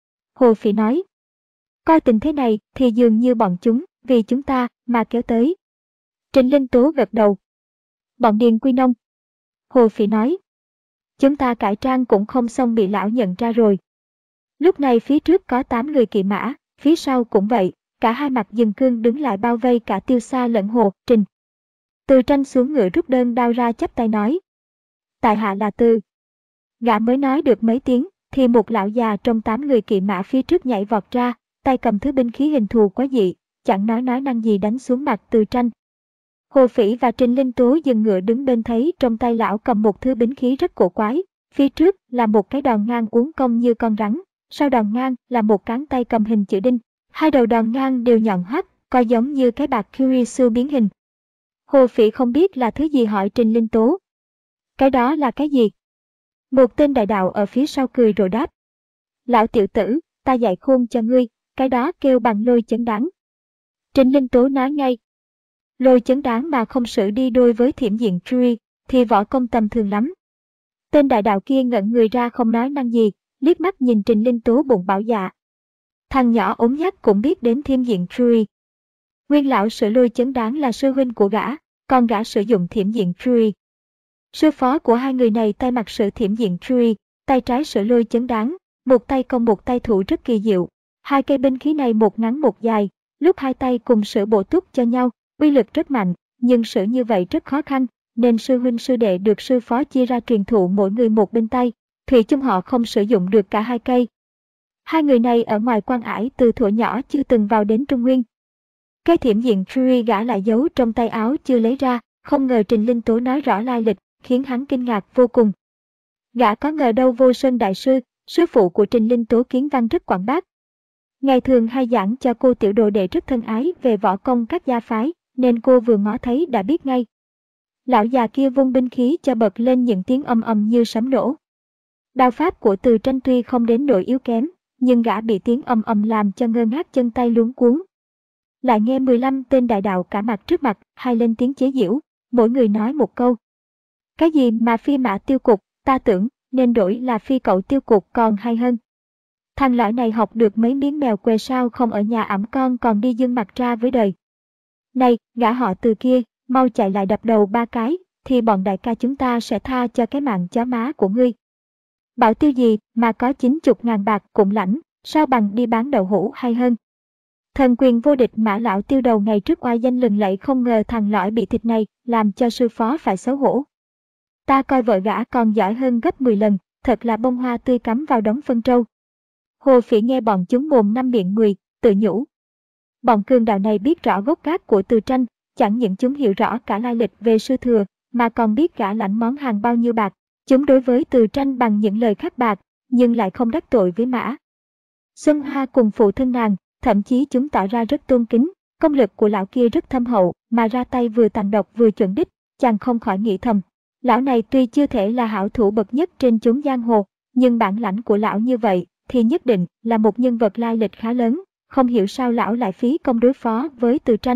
Hồ Phỉ nói, coi tình thế này thì dường như bọn chúng vì chúng ta mà kéo tới. Trịnh Linh Tố gật đầu. Bọn Điền Quy Nông. Hồ Phỉ nói, chúng ta cải trang cũng không xong bị lão nhận ra rồi. Lúc này phía trước có tám người kỵ mã, phía sau cũng vậy, cả hai mặt dừng cương đứng lại bao vây cả Tiêu Sa lẫn Hồ Trình. Từ Tranh xuống ngựa rút đơn đao ra chắp tay nói. Tại hạ là Từ. Gã mới nói được mấy tiếng, thì một lão già trong tám người kỵ mã phía trước nhảy vọt ra, tay cầm thứ binh khí hình thù quá dị, chẳng nói nói năng gì đánh xuống mặt Từ Tranh. Hồ Phỉ và Trịnh Linh Tố dừng ngựa đứng bên thấy trong tay lão cầm một thứ binh khí rất cổ quái, phía trước là một cái đòn ngang uốn cong như con rắn, sau đòn ngang là một cán tay cầm hình chữ đinh, hai đầu đòn ngang đều nhọn hoắt, coi giống như cái bạc Kurisu biến hình. Hồ Phỉ không biết là thứ gì hỏi Trịnh Linh Tố. Cái đó là cái gì? Một tên đại đạo ở phía sau cười rồi đáp. Lão tiểu tử, ta dạy khôn cho ngươi, cái đó kêu bằng lôi chấn đáng. Trịnh Linh Tố nói ngay. Lôi chấn đáng mà không xử đi đôi với thiểm diện Trui, thì võ công tầm thường lắm. Tên đại đạo kia ngẩn người ra không nói năng gì, liếc mắt nhìn Trịnh Linh Tố bụng bảo dạ. Thằng nhỏ ốm nhách cũng biết đến thiểm diện Trui. Nguyên lão sử lôi chấn đáng là sư huynh của gã, còn gã sử dụng thiểm diện Trui. Sư phó của hai người này tay mặt sử thiểm diện Trui, tay trái sử lôi chấn đáng, một tay công một tay thủ rất kỳ diệu. Hai cây binh khí này một ngắn một dài, lúc hai tay cùng sử bổ túc cho nhau, uy lực rất mạnh, nhưng sử như vậy rất khó khăn, nên sư huynh sư đệ được sư phó chia ra truyền thụ mỗi người một bên tay, thủy chung họ không sử dụng được cả hai cây. Hai người này ở ngoài quan ải từ thuở nhỏ chưa từng vào đến Trung Nguyên. Cái thiểm diện Trui gã lại giấu trong tay áo chưa lấy ra, không ngờ Trịnh Linh Tố nói rõ lai lịch, khiến hắn kinh ngạc vô cùng. Gã có ngờ đâu Vô Sơn đại sư, sư phụ của Trịnh Linh Tố kiến văn rất quảng bác. Ngày thường hay giảng cho cô tiểu đồ đệ rất thân ái về võ công các gia phái, nên cô vừa ngó thấy đã biết ngay. Lão già kia vung binh khí cho bật lên những tiếng ầm ầm như sấm nổ. Đao pháp của Từ Tranh tuy không đến nỗi yếu kém, nhưng gã bị tiếng ầm ầm làm cho ngơ ngác chân tay luống cuống. Lại nghe mười lăm tên đại đạo cả mặt trước mặt, hai lên tiếng chế giễu, mỗi người nói một câu. Cái gì mà phi mã tiêu cục, ta tưởng nên đổi là phi cậu tiêu cục còn hay hơn. Thằng lõi này học được mấy miếng mèo què sao không ở nhà ẵm con còn đi dương mặt ra với đời. Này, gã họ Từ kia, mau chạy lại đập đầu ba cái, thì bọn đại ca chúng ta sẽ tha cho cái mạng chó má của ngươi. Bảo tiêu gì mà có chín chục ngàn bạc cũng lãnh, sao bằng đi bán đậu hũ hay hơn. Thần quyền vô địch Mã lão Tiêu đầu ngày trước oai danh lừng lẫy, không ngờ thằng lõi bị thịt này làm cho sư phó phải xấu hổ. Ta coi vợ gã còn giỏi hơn gấp mười lần, thật là bông hoa tươi cắm vào đống phân trâu. Hồ Phỉ nghe bọn chúng mồm năm miệng mười, tự nhủ. Bọn cường đạo này biết rõ gốc gác của Từ Tranh, chẳng những chúng hiểu rõ cả lai lịch về sư thừa, mà còn biết gã lãnh món hàng bao nhiêu bạc. Chúng đối với Từ Tranh bằng những lời khắc bạc, nhưng lại không đắc tội với Mã Xuân Hoa cùng phụ thân nàng, thậm chí chúng tỏ ra rất tôn kính. Công lực của lão kia rất thâm hậu, mà ra tay vừa tàn độc vừa chuẩn đích, chàng không khỏi nghĩ thầm. Lão này tuy chưa thể là hảo thủ bậc nhất trên chốn giang hồ, nhưng bản lãnh của lão như vậy thì nhất định là một nhân vật lai lịch khá lớn, không hiểu sao lão lại phí công đối phó với Từ Tranh.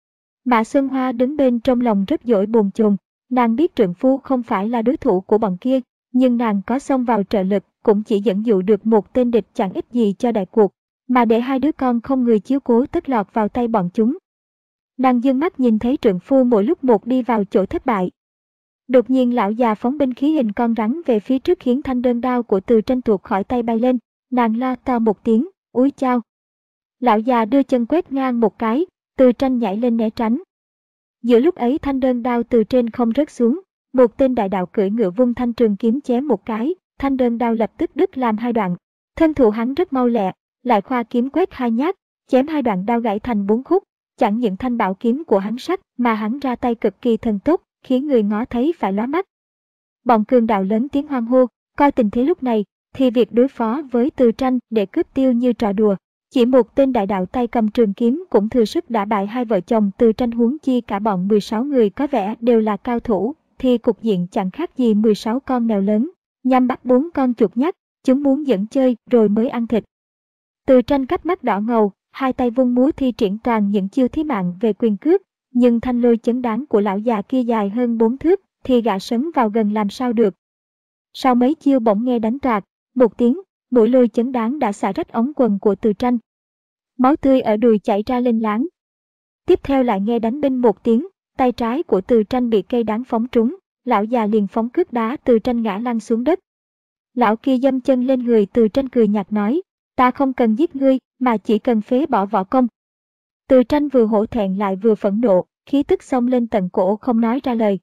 Mã Xuân Hoa đứng bên trong lòng rất dỗi bồn chồn, nàng biết trượng phu không phải là đối thủ của bọn kia, nhưng nàng có xông vào trợ lực cũng chỉ dẫn dụ được một tên địch chẳng ích gì cho đại cuộc, mà để hai đứa con không người chiếu cố tất lọt vào tay bọn chúng. Nàng dương mắt nhìn thấy trượng phu mỗi lúc một đi vào chỗ thất bại. Đột nhiên lão già phóng binh khí hình con rắn về phía trước khiến thanh đơn đao của Từ Tranh tuột khỏi tay bay lên, nàng la to một tiếng, úi chao. Lão già đưa chân quét ngang một cái, Từ Tranh nhảy lên né tránh. Giữa lúc ấy thanh đơn đao từ trên không rớt xuống, một tên đại đạo cưỡi ngựa vung thanh trường kiếm chém một cái, thanh đơn đao lập tức đứt làm hai đoạn. Thân thủ hắn rất mau lẹ, lại khoa kiếm quét hai nhát, chém hai đoạn đao gãy thành bốn khúc. Chẳng những thanh bảo kiếm của hắn sắc mà hắn ra tay cực kỳ thần tốc, khiến người ngó thấy phải lóa mắt. Bọn cường đạo lớn tiếng hoan hô, coi tình thế lúc này thì việc đối phó với Từ Tranh để cướp tiêu như trò đùa. Chỉ một tên đại đạo tay cầm trường kiếm cũng thừa sức đả bại hai vợ chồng Từ Tranh, huống chi cả bọn mười sáu người có vẻ đều là cao thủ, thì cục diện chẳng khác gì mười sáu con mèo lớn nhằm bắt bốn con chuột nhắt, chúng muốn dẫn chơi rồi mới ăn thịt. Từ Tranh cắp mắt đỏ ngầu, hai tay vung múa thi triển toàn những chiêu thí mạng về quyền cước, nhưng thanh lôi chấn đáng của lão già kia dài hơn bốn thước, thì gã sấn vào gần làm sao được. Sau mấy chiêu bỗng nghe đánh toạc, một tiếng, mũi lôi chấn đáng đã xả rách ống quần của Từ Tranh. Máu tươi ở đùi chảy ra lên láng. Tiếp theo lại nghe đánh binh một tiếng, tay trái của Từ Tranh bị cây đáng phóng trúng, lão già liền phóng cước đá Từ Tranh ngã lăn xuống đất. Lão kia dâm chân lên người Từ Tranh cười nhạt nói, ta không cần giết ngươi, mà chỉ cần phế bỏ võ công. Từ Tranh vừa hổ thẹn lại vừa phẫn nộ, khí tức xông lên tận cổ không nói ra lời.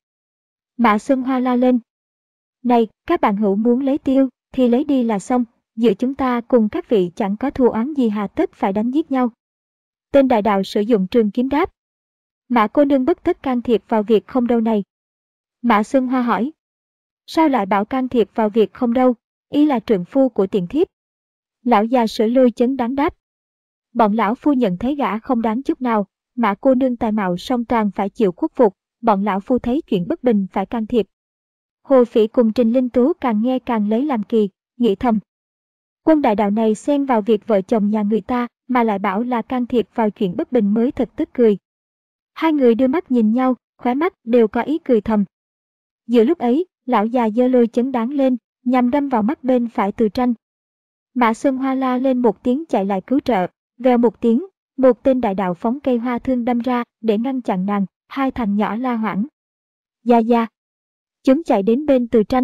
Mã Xuân Hoa la lên. Này, các bạn hữu muốn lấy tiêu, thì lấy đi là xong, giữa chúng ta cùng các vị chẳng có thù oán gì hà tất phải đánh giết nhau. Tên đại đạo sử dụng trường kiếm đáp. Mã cô nương bất tất can thiệp vào việc không đâu này. Mã Xuân Hoa hỏi. Sao lại bảo can thiệp vào việc không đâu, ý là trượng phu của tiện thiếp. Lão già sử lôi chấn đáng đáp. Bọn lão phu nhận thấy gã không đáng chút nào, Mã cô nương tài mạo song toàn phải chịu khuất phục, bọn lão phu thấy chuyện bất bình phải can thiệp. Hồ Phỉ cùng Trình Linh Tú càng nghe càng lấy làm kỳ, nghĩ thầm. Quân đại đạo này xen vào việc vợ chồng nhà người ta mà lại bảo là can thiệp vào chuyện bất bình mới thật tức cười. Hai người đưa mắt nhìn nhau, khóe mắt đều có ý cười thầm. Giữa lúc ấy, lão già giơ lôi chấn đáng lên, nhằm đâm vào mắt bên phải Từ Tranh. Mã Xuân Hoa la lên một tiếng chạy lại cứu trợ, vèo một tiếng, một tên đại đạo phóng cây hoa thương đâm ra để ngăn chặn nàng, hai thằng nhỏ la hoảng. Gia gia. Chúng chạy đến bên Từ Tranh.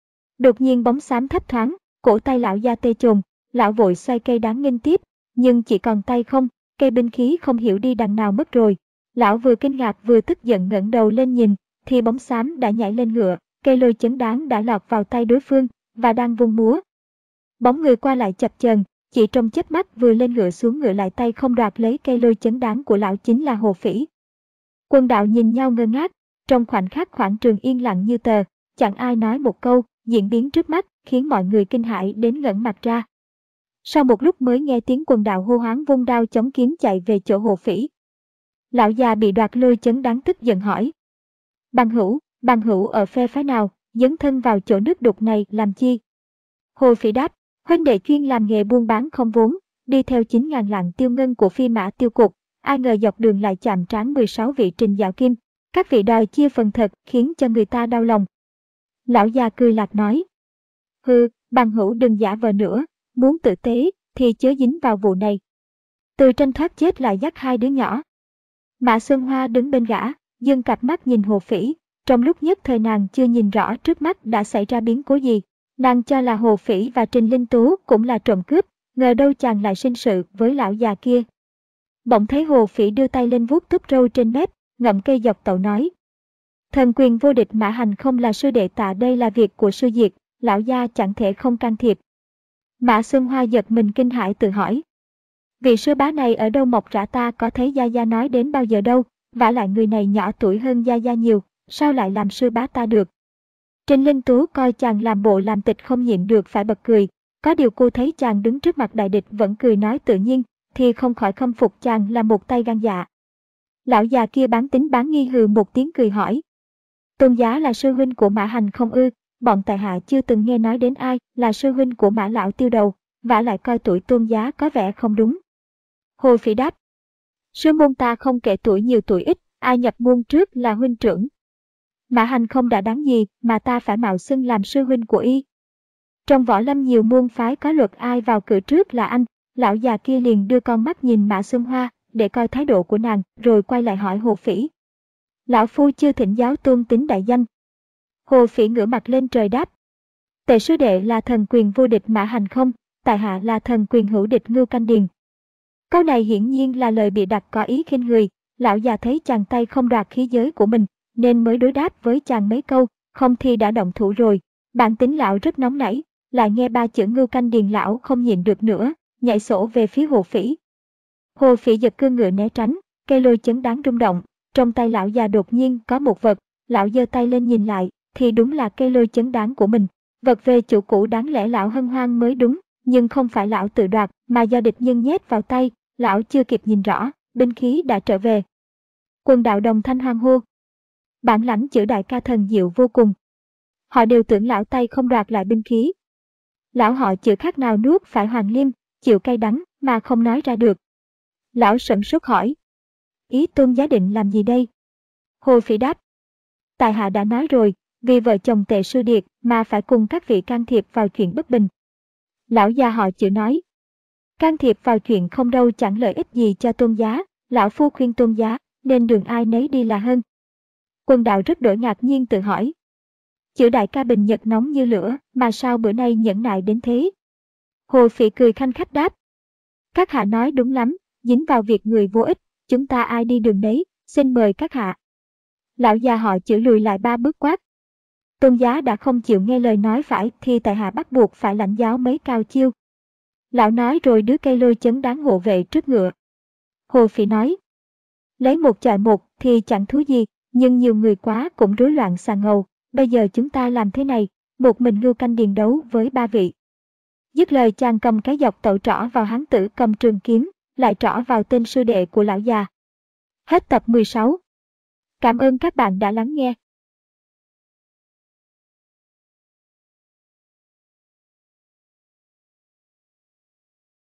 Đột nhiên bóng xám thấp thoáng, cổ tay lão gia tê chồn, lão vội xoay cây đáng nghênh tiếp, nhưng chỉ còn tay không, cây binh khí không hiểu đi đằng nào mất rồi. Lão vừa kinh ngạc vừa tức giận ngẩng đầu lên nhìn, thì bóng xám đã nhảy lên ngựa, cây lôi chấn đáng đã lọt vào tay đối phương và đang vung múa. Bóng người qua lại chập chờn, chỉ trong chớp mắt vừa lên ngựa xuống ngựa lại tay không đoạt lấy cây lôi chấn đáng của lão chính là Hồ Phỉ. Quân đạo nhìn nhau ngơ ngác, trong khoảnh khắc khoảng trường yên lặng như tờ, chẳng ai nói một câu, diễn biến trước mắt khiến mọi người kinh hãi đến ngẩng mặt ra. Sau một lúc mới nghe tiếng quần đạo hô hoáng vung đao chống kiếm chạy về chỗ Hồ Phỉ. Lão già bị đoạt lôi chấn đáng tức giận hỏi. Bằng hữu, bằng hữu ở phe phái nào, dấn thân vào chỗ nước đục này làm chi? Hồ Phỉ đáp, huynh đệ chuyên làm nghề buôn bán không vốn, đi theo chín ngàn lạng tiêu ngân của Phi Mã Tiêu Cục, ai ngờ dọc đường lại chạm trán mười sáu vị Trình Dạo Kim, các vị đòi chia phần thật khiến cho người ta đau lòng. Lão già cười lạc nói. Hừ, bằng hữu đừng giả vờ nữa, muốn tử tế thì chớ dính vào vụ này. Từ Tranh thoát chết lại dắt hai đứa nhỏ. Mã Xuân Hoa đứng bên gã, dương cặp mắt nhìn Hồ Phỉ, trong lúc nhất thời nàng chưa nhìn rõ trước mắt đã xảy ra biến cố gì. Nàng cho là Hồ Phỉ và Trình Linh Tú cũng là trộm cướp, ngờ đâu chàng lại sinh sự với lão già kia. Bỗng thấy Hồ Phỉ đưa tay lên vuốt túp râu trên mép, ngậm cây dọc tẩu nói. Thần quyền vô địch Mã Hành không là sư đệ tạ, đây là việc của sư Diệt, lão gia chẳng thể không can thiệp. Mã Xuân Hoa giật mình kinh hãi tự hỏi. Vị sư bá này ở đâu mọc rã, ta có thấy gia gia nói đến bao giờ đâu, vả lại người này nhỏ tuổi hơn gia gia nhiều, sao lại làm sư bá ta được. Trình Linh Tú coi chàng làm bộ làm tịch không nhịn được phải bật cười, có điều cô thấy chàng đứng trước mặt đại địch vẫn cười nói tự nhiên, thì không khỏi khâm phục chàng là một tay gan dạ. Lão già kia bán tính bán nghi hừ một tiếng cười hỏi. Tôn giá là sư huynh của Mã Hành không ư? Bọn tại hạ chưa từng nghe nói đến ai là sư huynh của Mã lão tiêu đầu, vả lại coi tuổi tôn giá có vẻ không đúng. Hồ Phỉ đáp. Sư môn ta không kể tuổi nhiều tuổi ít, ai nhập môn trước là huynh trưởng. Mã Hành không đã đáng gì mà ta phải mạo xưng làm sư huynh của y. Trong võ lâm nhiều môn phái có luật ai vào cửa trước là anh. Lão già kia liền đưa con mắt nhìn Mã Xuân Hoa để coi thái độ của nàng, rồi quay lại hỏi Hồ Phỉ. Lão phu chưa thỉnh giáo tôn tính đại danh. Hồ Phỉ ngửa mặt lên trời đáp. Tề sư đệ là thần quyền vô địch Mã Hành không, tại hạ là thần quyền hữu địch Ngưu Canh Điền. Câu này hiển nhiên là lời bị đặt có ý khinh người, Lão già thấy chàng tay không đoạt khí giới của mình, nên mới đối đáp với chàng mấy câu, không thì đã động thủ rồi. Bản tính lão rất nóng nảy, lại nghe ba chữ Ngưu Canh Điền lão không nhịn được nữa, nhảy sổ về phía Hồ Phỉ. Hồ Phỉ giật cương ngựa né tránh, cây lôi chấn đáng rung động, trong tay lão già đột nhiên có một vật, lão giơ tay lên nhìn lại, thì đúng là cây lôi chấn đáng của mình. Vật về chủ cũ đáng lẽ lão hân hoan mới đúng, nhưng không phải lão tự đoạt, mà do địch nhân nhét vào tay, lão chưa kịp nhìn rõ, binh khí đã trở về. Quần đạo đồng thanh hoan hô. Bản lãnh chữ đại ca thần diệu vô cùng. Họ đều tưởng lão tay không đoạt lại binh khí. Lão họ chữ khác nào nuốt phải hoàng liêm, chịu cay đắng mà không nói ra được. Lão sửng sốt hỏi. Ý Tôn giá định làm gì đây? Hồ Phỉ đáp. Tại hạ đã nói rồi, vì vợ chồng Tề Sư Điệt mà phải cùng các vị can thiệp vào chuyện bất bình. Lão già họ chữ nói. Can thiệp vào chuyện không đâu chẳng lợi ích gì cho Tôn giá, lão phu khuyên Tôn giá, nên đường ai nấy đi là hơn. Quần đạo rất đổi ngạc nhiên tự hỏi. Chữ đại ca bình nhật nóng như lửa, mà sao bữa nay nhẫn nại đến thế? Hồ Phỉ cười khanh khách đáp. Các hạ nói đúng lắm, dính vào việc người vô ích, chúng ta ai đi đường đấy, xin mời các hạ. Lão già họ chữ lùi lại ba bước quát. Tôn giá đã không chịu nghe lời nói phải thì tại hạ bắt buộc phải lãnh giáo mấy cao chiêu. Lão nói rồi đứa cây lôi chấn đáng hộ vệ trước ngựa. Hồ Phỉ nói. Lấy một chọi một thì chẳng thú gì, nhưng nhiều người quá cũng rối loạn xà ngầu. Bây giờ chúng ta làm thế này, một mình Ngưu Canh Điền đấu với ba vị. Dứt lời chàng cầm cái dọc tẩu trỏ vào hán tử cầm trường kiếm, lại trỏ vào tên sư đệ của lão già. Hết tập mười sáu. Cảm ơn các bạn đã lắng nghe.